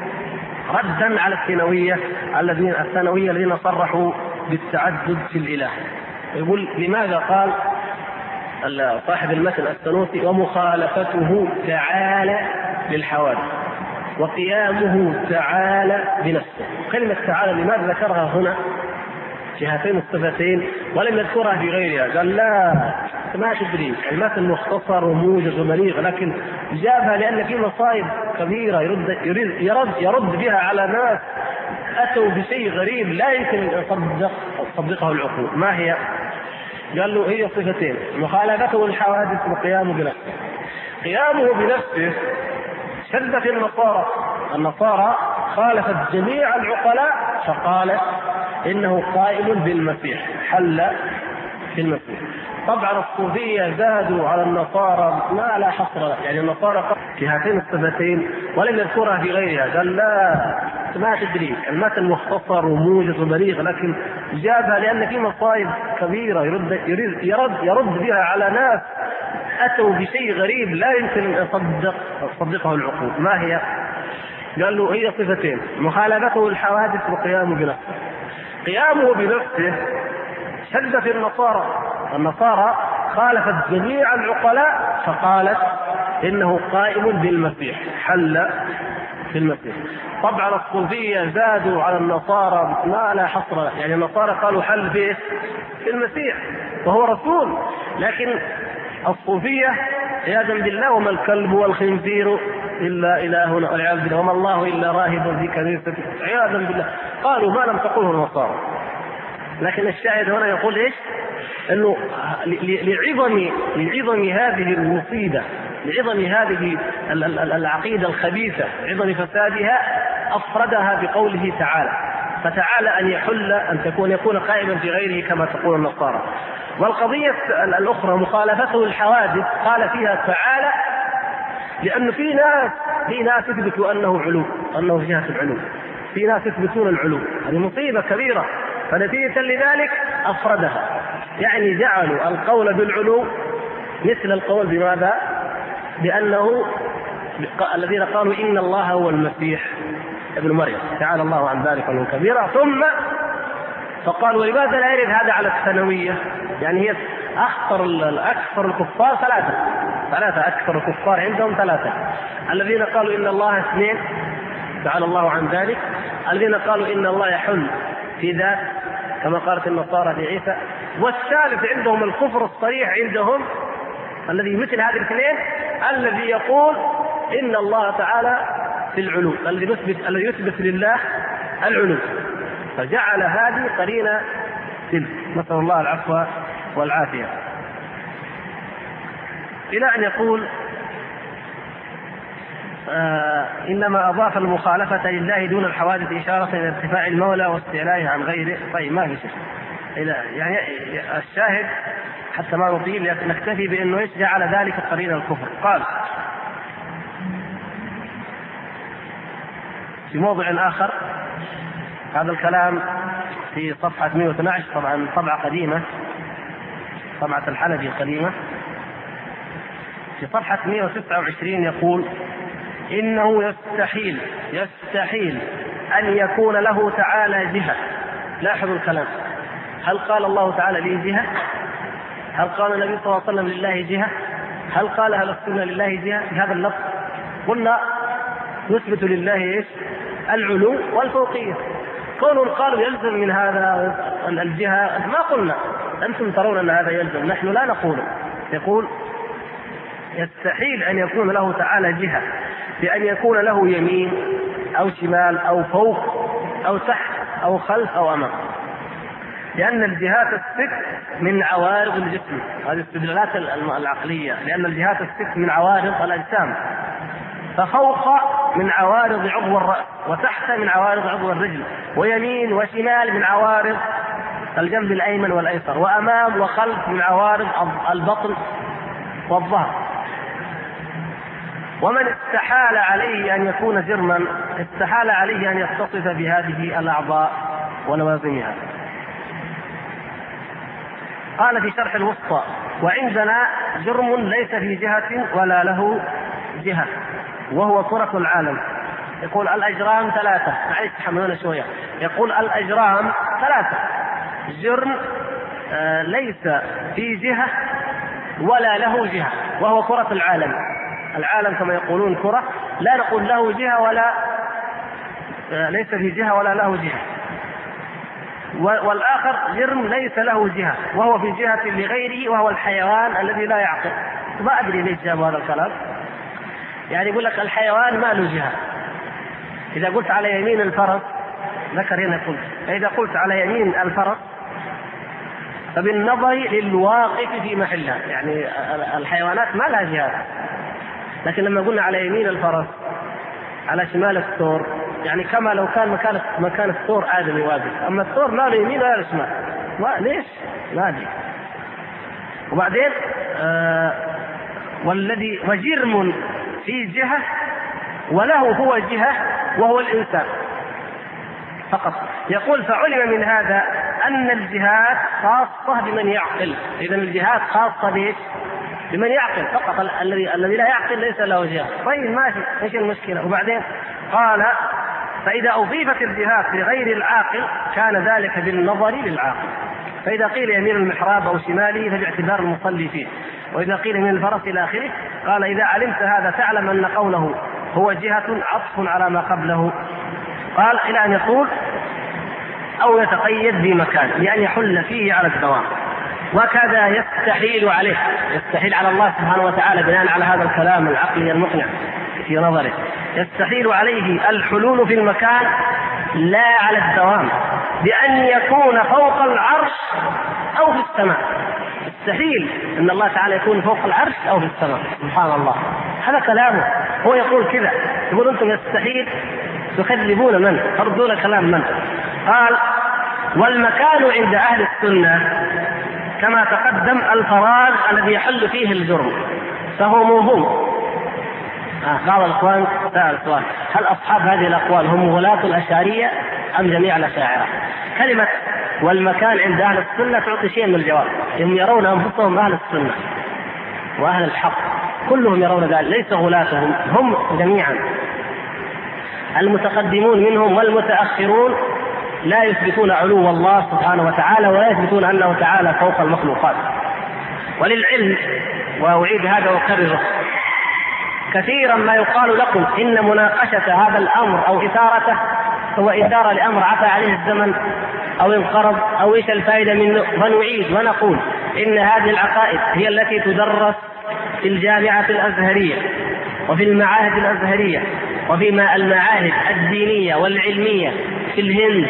Speaker 2: ردا على الثانوية الذين صرحوا بالتعدد في الإله. يقول لماذا قال صاحب المثل السنوسي ومخالفته تعالى للحوادث وقيامه تعالى بنفسه؟ كلمة تعالى لماذا ذكرها هنا في هاتين الصفتين ولم يذكرها في غيرها؟ قال لا ما تدري، المثل مختصر وموجز وبليغ، لكن جابها لأن في مصائب كبيرة يرد بها على ناس أتوا بشيء غريب لا يمكن أن تصدقه العقول. ما هي؟ قال له هي صفتين: مخالفته الحوادث وقيامه بنفسه. قيامه بنفسه شد في النصارى خالفت جميع العقلاء فقالت إنه قائم بالمسيح، حل في المسيح. طبعا الصوفية زادوا على النصارى ما لا حصر له، يعني النصارى في هاتين الصفتين ولم يذكرها في غيرها. قال لا ما تدري، المثل مختصر وموجز وبليغ، لكن جابها لأن في مصائب كبيرة يرد بها على ناس أتوا بشيء غريب لا يمكن أن تصدقه العقول. ما هي؟ قال له هي صفتين: مخالفته الحوادث وقيامه بنفسه. قيامه بنفسه شد في النصارى خالفت جميع العقلاء فقالت إنه قائم بالمسيح، حل في المسيح. طبعا الصوفية زادوا على النصارى ما لا حصر له، يعني النصارى قالوا حل في المسيح وهو رسول، لكن الصوفية عياذا بالله وما الكلب والخنزير إلا إلهنا والعياذ بالله وما الله إلا راهب في كنيسة عياذا بالله، قالوا ما لم تقله النصارى. لكن الشاهد هنا يقول إيش؟ أنه لعظم هذه المصيبة، لعظم هذه العقيدة الخبيثة، عظم فسادها، أفردها بقوله تعالى. فتعالى أن يحل أن يكون قائما في غيره كما تقول النصارى. والقضية الأخرى مخالفته الحوادث قال فيها تعالى لأن في ناس يثبتوا أنه علو، أنه جهة العلو، في ناس يثبتون العلو، هذه مصيبة كبيرة. فنتيجة لذلك أفردها، يعني جعلوا القول بالعلو مثل القول بماذا؟ بأنه الذين قالوا إن الله هو المسيح ابن مريم تعالى الله عن ذلك علوا كبيرا. ثم فقالوا لماذا لا يرد هذا على الثانوية؟ يعني هي أكثر الكفار ثلاثة أكثر الكفار عندهم ثلاثة: الذين قالوا إن الله اثنين تعالى الله عن ذلك، الذين قالوا إن الله يحل في ذات كما قالت النصارى في عيسى، والثالث عندهم الكفر الصريح عندهم الذي مثل هذه الاثنين، الذي يقول إن الله تعالى في العلو، الذي يثبت لله العلو. فجعل هذه قرينة تلك، نسأل الله العفو والعافية، إلى أن يقول إنما أضاف المخالفة لله دون الحوادث إشارة إلى ارتفاع المولى واستعلائه عن غيره. طيب ما في شيء، يعني الشاهد حتى ما نطيل نكتفي بأنه جعل ذلك قرينة الكفر. قال في موضع آخر هذا الكلام في صفحة 112، طبعا طبعة قديمة، طبعة الحلبي القديمة، في صفحة 129 يقول إنه يستحيل أن يكون له تعالى جهة. لاحظوا الكلام، هل قال الله تعالى لي جهة؟ هل قال النبي صلى الله عليه وسلم لله جهة؟ هل قال أهل السنة لله جهة بهذا اللفظ؟ قلنا نثبت لله العلو والفوقية. كونوا قالوا يلزم من هذا الجهة، ما قلنا، أنتم ترون أن هذا يلزم، نحن لا نقول. يقول يستحيل أن يكون له تعالى جهة بأن يكون له يمين أو شمال أو فوق أو تحت أو خلف أو أمام، لأن الجهات الست من عوارض الجسم. هذه الاستدلالات العقلية، لأن الجهات الست من عوارض الأجسام، ففوق من عوارض عضو الرأس، وتحت من عوارض عضو الرجل، ويمين وشمال من عوارض الجنب الأيمن والأيسر، وأمام وخلف من عوارض البطن والظهر. ومن استحال عليه أن يكون جرما استحال عليه أن يتصف بهذه الأعضاء ولوازمها. قال في شرح الوسطى: وعندنا جرم ليس في جهة ولا له جهة، وهو كرة العالم. يقول الأجرام ثلاثة، معلش تحملونا شوية. يقول الأجرام ثلاثة: جرم ليس في جهة ولا له جهة، وهو كرة العالم. العالم كما يقولون كرة، لا نقول له جهة ولا ليس في جهة ولا له جهة. والآخر جرم ليس له جهة وهو في جهة لغيره، وهو الحيوان الذي لا يعقل. ما أدري ليش جاب هذا الكلام. يعني يقول لك الحيوان ما له جهة. إذا قلت على يمين الفرس، ذكر هنا قلت، فإذا قلت على يمين الفرس فبالنظر للواقف في محلها، يعني الحيوانات ما لها جهات. لكن لما قلنا على يمين الفرس على شمال الثور، يعني كما لو كان مكان الثور آدمي واقف، أما الثور ما له يمين ولا شمال. ليش؟ ما أدري. وبعدين والذي وجرم في جهة وله هو جهة، وهو الإنسان فقط. يقول: فعلم من هذا أن الجهات خاصة بمن يعقل. إذن الجهات خاصة بمن يعقل فقط، الذي لا يعقل ليس له جهة. طيب ماشي، ايش المشكلة؟ وبعدين قال: فإذا أضيفت الجهات لغير العاقل كان ذلك بالنظر للعاقل. فإذا قيل يمين المحراب أو شماله فباعتبار المصلي فيه، وإذا قيل من الفرس إلى آخره. قال: إذا علمت هذا تعلم أن قوله هو جهة عطف على ما قبله. قال: إلى أن يقول: أو يتقيد بمكان لأن يحل فيه على الدوام. وكذا يستحيل على الله سبحانه وتعالى بناء على هذا الكلام العقلي المقنع في نظره، يستحيل عليه الحلول في المكان لا على الدوام، بأن يكون فوق العرش أو في السماء. يستحيل أن الله تعالى يكون فوق العرش أو في السماء، سبحان الله. هذا كلامه، هو يقول كذا. يقول: أنتم يستحيل تكذبون من؟ تردون كلام من؟ قال: والمكان عند أهل السنة كما تقدم الفراغ الذي يحل فيه الجرم، فهو موهوم. بعض الأخوان سأل سؤال: هل أصحاب هذه الأقوال هم غلاة الأشعرية أم جميع الأشاعرة؟ كلمة والمكان عند أهل السنة تعطي شيء من الجواب. هم يرون أنفسهم أهل السنة وأهل الحق، كلهم يرون ذلك، ليس غلاتهم، هم جميعا. المتقدمون منهم والمتأخرون لا يثبتون علو الله سبحانه وتعالى، ولا يثبتون أنه تعالى فوق المخلوقات. وللعلم، وأعيد هذا وأكرره، كثيرا ما يقال لكم إن مناقشة هذا الأمر أو إثارته هو إثارة لأمر عفى عليه الزمن أو انقرض أو إيش الفائدة منه، فنعيد ونقول إن هذه العقائد هي التي تدرس في الجامعة الأزهرية وفي المعاهد الأزهرية وفي المعاهد الدينية والعلمية في الهند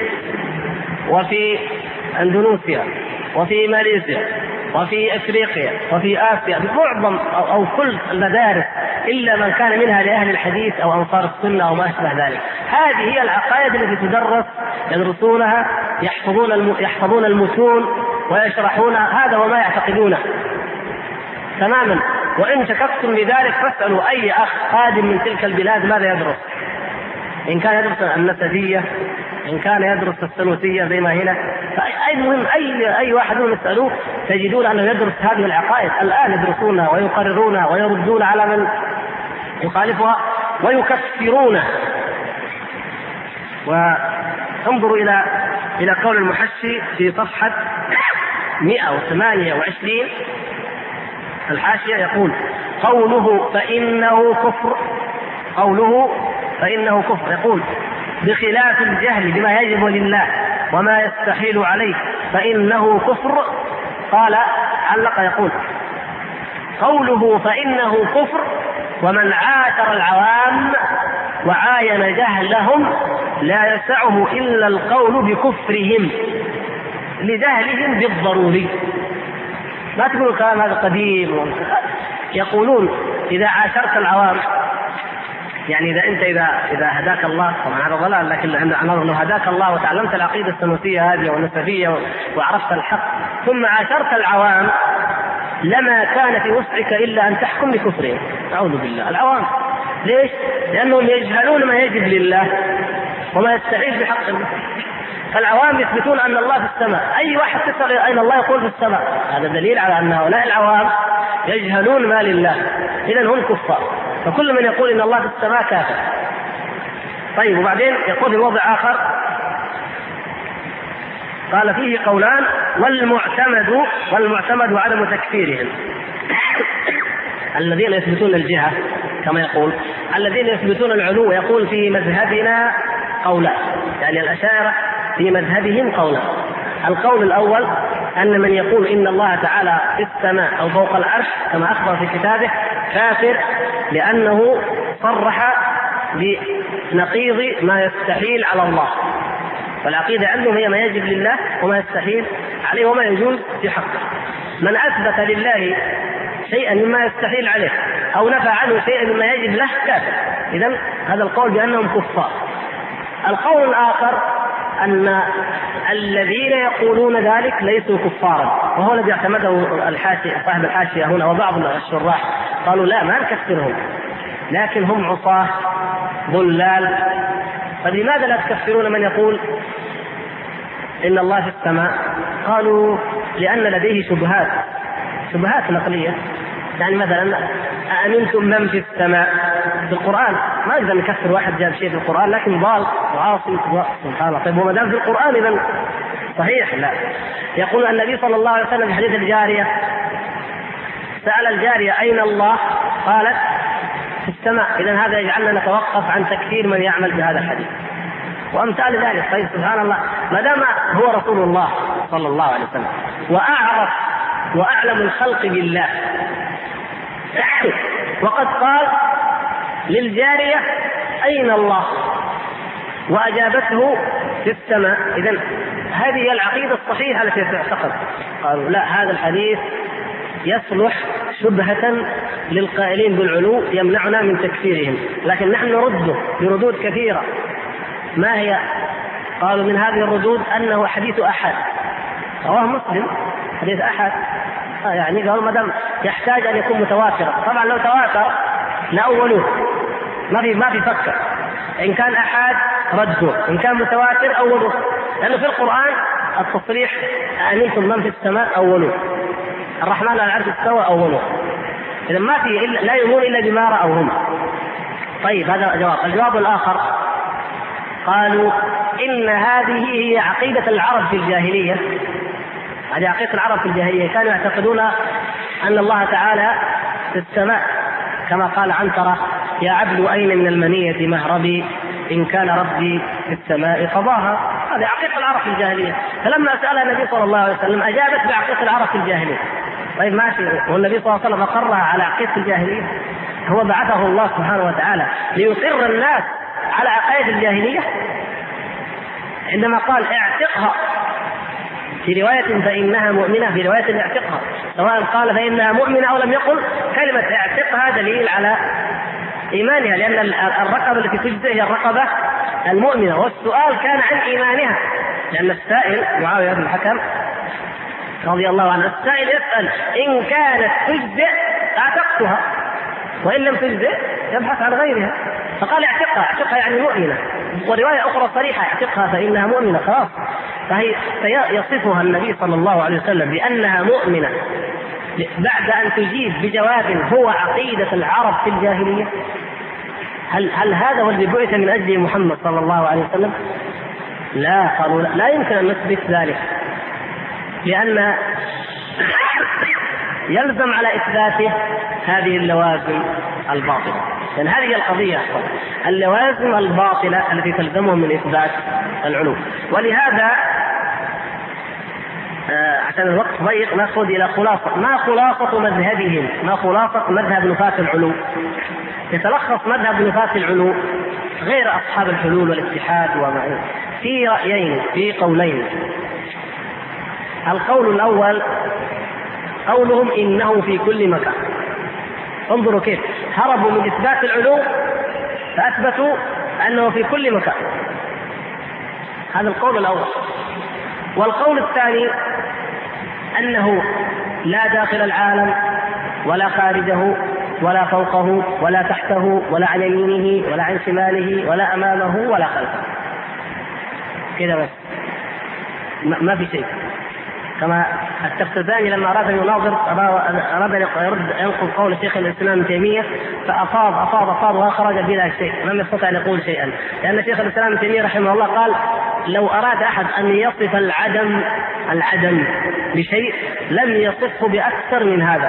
Speaker 2: وفي أندونيسيا وفي ماليزيا وفي أفريقيا وفي آسيا، معظم أو كل المدارس إلا من كان منها لأهل الحديث أو أنصار السنة أو ما أشبه ذلك. هذه هي العقائد التي تدرس، يدرسونها، يحفظون المتون ويشرحونها. هذا وما يعتقدونه تماما. وإن شككتم بذلك فاسألوا أي أخ قادم من تلك البلاد ماذا يدرس، إن كان يدرس النسبية، إن كان يدرس السنوسية زي ما هنا. المهم أي واحد منهم يسألوه تجدون أنه يدرس هذه العقائد. الآن يدرسونها ويقررونها ويردون على من يخالفها ويكفرونه. وانظروا إلى قول المحشي في صفحة 128 الحاشية، يقول: قوله فإنه كفر، يقول: بخلاف الجهل بما يجب لله وما يستحيل عليه فإنه كفر. قال علق يقول: قوله فإنه كفر، ومن عاشر العوام وعاين جهلهم لا يسعه إلا القول بكفرهم لجهلهم بالضروري. ما تقولوا كلام هذا قديم. يقولون إذا عاشرت العوام، يعني إذا هداك الله، طبعا هذا ضلال، لكن لو هداك الله وتعلمت العقيدة السنوسية هذه والنسبية وعرفت الحق ثم عاشرت العوام لما كان في وسعك إلا أن تحكم بكفرهم. أعوذ بالله. العوام ليش؟ لأنهم يجهلون ما يجب لله وما يستحيل بحق الله. فالعوام يثبتون أن الله في السماء، أي واحد تسأل أين الله يقول في السماء. هذا دليل على أن هؤلاء العوام يجهلون ما لله، إذن هم كفار. فكل من يقول إن الله في السماء كافر. طيب، وبعدين يقول في موضع آخر قال فيه قولان: والمعتمد عدم تكفيرهم. الذين يثبتون الجهة كما يقول، الذين يثبتون العلو يقول في مذهبنا قولان، يعني الأشاعرة في مذهبهم قولان. القول الأول أن من يقول إن الله تعالى في السماء أو فوق العرش كما أخبر في كتابه كافر، لأنه صرح بنقيض ما يستحيل على الله. فالعقيدة عندهم هي ما يجب لله وما يستحيل عليه وما يجوز في حقه. من أثبت لله شيئا مما يستحيل عليه أو نفى عنه شيئا مما يجب له كافر. إذن هذا القول بأنهم كفار. القول الآخر أن الذين يقولون ذلك ليسوا كفارا، وهو الذي اعتمده صاحب الحاشية هنا وبعض الشراح، قالوا لا، ما نكفرهم، لكن هم عصاة ضلال. فلماذا لا تكفرون من يقول إن الله في السماء؟ قالوا لأن لديه شبهات نقلية. يعني مثلا أأمنتم من في السماء في القرآن، ما يقدر نكفر واحد جاب شيء في القرآن لكن ضال وعاصي سبحان الله. طيب، وما دام في القرآن إذن صحيح؟ لا. يقول النبي صلى الله عليه وسلم في حديث الجارية: سأل الجارية أين الله؟ قالت في السماء. إذن هذا يجعلنا نتوقف عن تكفير من يعمل بهذا الحديث وأمثال ذلك. طيب، سبحان الله، ما دام هو رسول الله صلى الله عليه وسلم وأعرف وأعلم الخلق بالله، وقد قال للجارية أين الله وأجابته في السماء، إذن هذه هي العقيدة الصحيحة التي تعتقد. قالوا لا، هذا الحديث يصلح شبهة للقائلين بالعلو يمنعنا من تكفيرهم، لكن نحن نرده بردود كثيرة. ما هي؟ قالوا من هذه الردود أنه حديث أحد، رواه مسلم، حديث أحد، يعني قالوا ما دام يحتاج أن يكون متواترا. طبعا لو تواتر لأولوه، ما في فكر. إن كان أحد رده، إن كان متواتر أولوه، لأنه في القرآن التصريح أأمنتم من في السماء أولوه، الرحمن على العرش استوى أولوه. إذا ما في لا يؤمنون إلا بما رأوا هم. طيب، هذا جواب. الجواب الآخر قالوا إن هذه هي عقيدة العرب في الجاهلية. هذه عقيدة العرب في الجاهلية، كانوا يعتقدون أن الله تعالى في السماء، كما قال عنترة: يا عبد أين من المنية مهربي إن كان ربي في السماء قضاها. هذه عقيدة العرب في الجاهلية. فلما سألها النبي صلى الله عليه وسلم أجابت بعقيدة العرب في الجاهلية. طيب ماشي، والنبي صلى الله عليه وسلم أقرها على عقيدة الجاهلية؟ هو بعثه الله سبحانه وتعالى ليقر الناس على عقائد الجاهلية. عندما قال اعتقها في رواية فإنها مؤمنة، في رواية اعتقها، سواء قال فإنها مؤمنة أو لم يقل، كلمة اعتقها دليل على إيمانها، لأن الرقبة التي تجزئ هي الرقبة المؤمنة. والسؤال كان عن إيمانها، لأن السائل معاوية بن الحكم رضي الله عنه، السائل يسأل إن كانت تجزئ اعتقتها، وإن لم تجزئ يبحث عن غيرها، فقال اعتقها يعني مؤمنة. ورواية أخرى صريحة اعتقها فإنها مؤمنة، خلاص. فهي يصفها النبي صلى الله عليه وسلم بأنها مؤمنة بعد أن تجيب بجواب هو عقيدة العرب في الجاهلية. هل هذا هو الذي بعث من أجله محمد صلى الله عليه وسلم؟ لا، قالوا لا يمكن أن نثبت ذلك، لأن يلزم على إثباته هذه اللوازم الباطلة. لأن هذه القضية، اللوازم الباطلة التي تلزمهم من إثبات العلو. ولهذا عشان الوقت ضيق نأخذ إلى خلاصة. ما خلاصة مذهبهم؟ ما خلاصة مذهب نفاة العلو؟ يتلخص مذهب نفاة العلو غير أصحاب الحلول والاتحاد في رأيين، في قولين. القول الأول قولهم إنه في كل مكان. انظروا كيف هربوا من إثبات العلو فأثبتوا أنه في كل مكان. هذا القول الأول. والقول الثاني أنه لا داخل العالم ولا خارجه ولا فوقه ولا تحته ولا عن يمينه ولا عن شماله ولا أمامه ولا خلفه، كذا بس، ما في شيء. كما التفتزاني لما أراد أن يناظر أراد أن ينقل قول شيخ الإسلام ابن تيمية فأفاض وخرج بلا شيء، لم يستطع أن يقول شيئا، لأن شيخ الإسلام ابن تيمية رحمه الله قال لو أراد أحد أن يصف العدم بشيء لم يصفه بأكثر من هذا.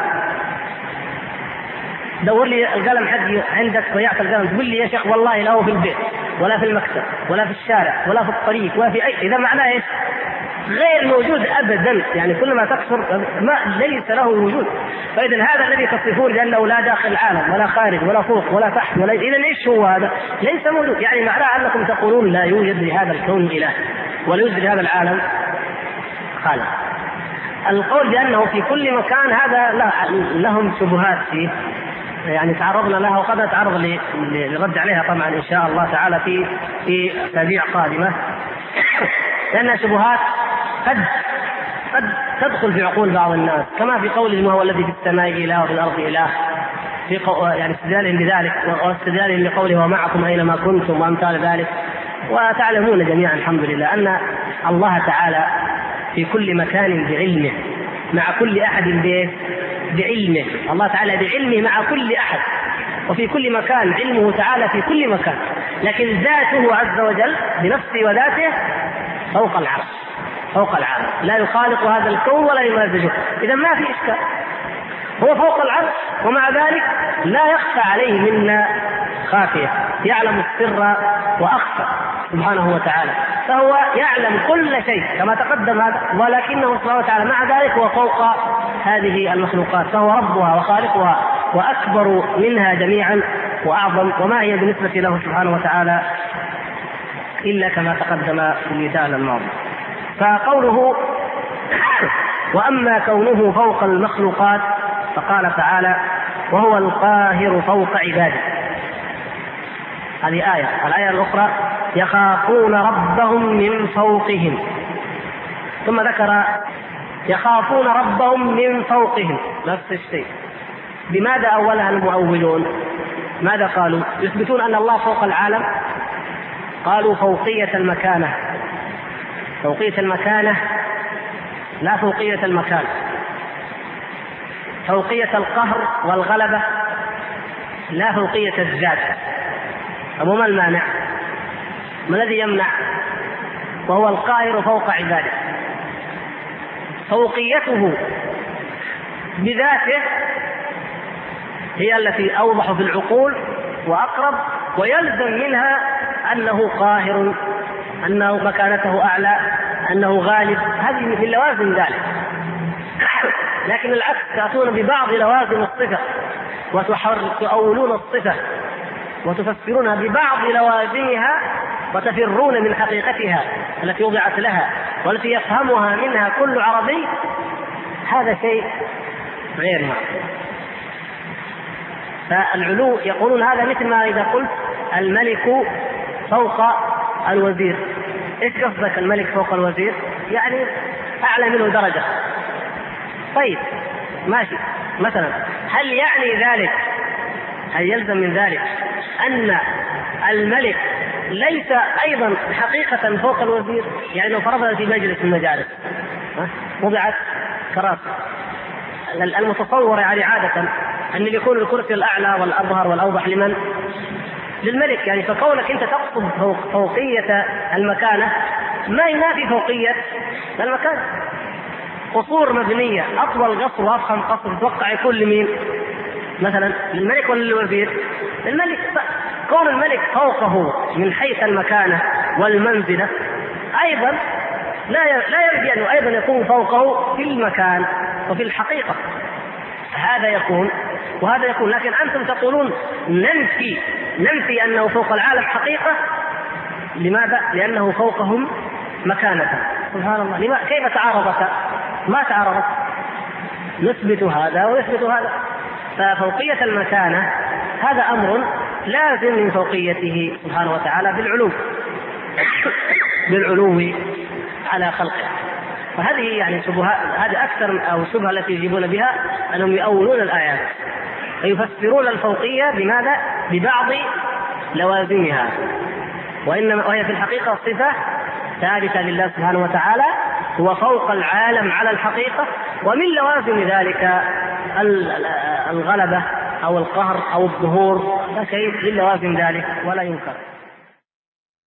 Speaker 2: دور لي القلم حقي عندك، ضيعت القلم تقول لي يا شيخ والله لا هو في البيت ولا في المكتب ولا في الشارع ولا في الطريق ولا في أي، إذا معناه إيش؟ غير موجود أبدا، يعني كل ما تكثر ليس له وجود. فإذا هذا الذي تصفون لأنه لا داخل العالم ولا خارج ولا فوق ولا تحت ولا، إذا إيش هو هذا؟ ليس موجود، يعني معناه أنكم تقولون لا يوجد لهذا الكون إله ولا يوجد لهذا العالم خالق. القول بأنه في كل مكان هذا لهم شبهات فيه، يعني تعرضنا لها وقد نتعرض للرد عليها طبعا إن شاء الله تعالى في أسابيع قادمة، لأنها شبهات قد تدخل في عقول بعض الناس، كما في قوله وهو الذي في السماء إله وفي الأرض إله، يعني استدلالهم بذلك واستدلالهم لقوله ومعكم أينما كنتم وأمثال ذلك. وتعلمون جميعا الحمد لله أن الله تعالى في كل مكان بعلمه مع كل أحد بعلمه، الله تعالى بعلمه مع كل أحد، وفي كل مكان علمه تعالى في كل مكان، لكن ذاته عز وجل بنفسه وذاته فوق العرش فوق العالم، لا يخالط هذا الكون ولا يمازجه. إذا ما في إشكال، هو فوق العرش ومع ذلك لا يخفى عليه منا خافية، يعلم السر وأخفى سبحانه وتعالى، فهو يعلم كل شيء كما تقدم هذا، ولكنه سبحانه وتعالى مع ذلك هو فوق هذه المخلوقات، فهو ربها وخالقها وأكبر منها جميعا وأعظم، وما هي بالنسبة له سبحانه وتعالى إلا كما تقدم في المثال الماضي. فقوله وأما كونه فوق المخلوقات فقال تعالى وهو القاهر فوق عباده، هذه آية. الآية الأخرى يخافون ربهم من فوقهم، ثم ذكر يخافون ربهم من فوقهم نفس الشيء. بماذا أولها المؤولون؟ ماذا قالوا؟ يثبتون أن الله فوق العالم، قالوا فوقية المكانة، فوقية المكانة لا فوقية المكان، فوقية القهر والغلبة لا فوقية الذات. أبو ما المانع؟ ما الذي يمنع؟ وهو القاهر فوق عباده، فوقيته بذاته هي التي أوضح في العقول وأقرب، ويلزم منها أنه قاهر، أنه مكانته أعلى، أنه غالب، هذه من لوازم ذلك. لكن العكس، تأتون ببعض لوازم الصفة وتؤولون الصفة وتفسرونها ببعض لوازمها وتفرون من حقيقتها التي وضعت لها والتي يفهمها منها كل عربي، هذا شيء غير معقول. فالعلو يقولون هذا مثل ما إذا قلت الملك فوق الوزير، إيش قصدك الملك فوق الوزير؟ يعني أعلى منه درجة. طيب ماشي، مثلا هل يعني ذلك، هل يلزم من ذلك أن الملك ليس أيضا حقيقة فوق الوزير؟ يعني لو فرضنا في مجلس من المجالس وضعت كراسي، المتصور يعني عادة أن يكون الكرسي الأعلى والأظهر والأوضح لمن؟ للملك. يعني فكونك أنت تقصد فوقية المكانة ما ينافي فوقية المكان. قصور مبنية، أطول قصر وأفخم قصر تتوقع يكون لمين؟ مثلا للملك ولا للوزير؟ الملك. كون الملك فوقه من حيث المكانة والمنزلة أيضا لا ينفي أنه أيضا يكون فوقه في المكان وفي الحقيقة، هذا يكون وهذا يكون. لكن أنتم تقولون ننفي أنه فوق العالم حقيقة. لماذا؟ لأنه فوقهم مكانة. سبحان الله، كيف تعارضت؟ ما تعارضت، نثبت هذا ويثبت هذا. ففوقية المكانة هذا أمر لازم من فوقيته سبحانه وتعالى بالعلو على خلقه. وهذه يعني شبهات، هذه أكثر أو شبهة التي يجيبون بها أنهم يؤولون الآيات
Speaker 1: فيفسرون الفوقية بماذا؟ ببعض لوازمها، وهي في الحقيقة صفة ثابتة لله سبحانه وتعالى، هو فوق العالم على الحقيقة. ومن لوازم ذلك الغلبة أو القهر أو الظهور، لا شيء من لوازم ذلك ولا ينكر.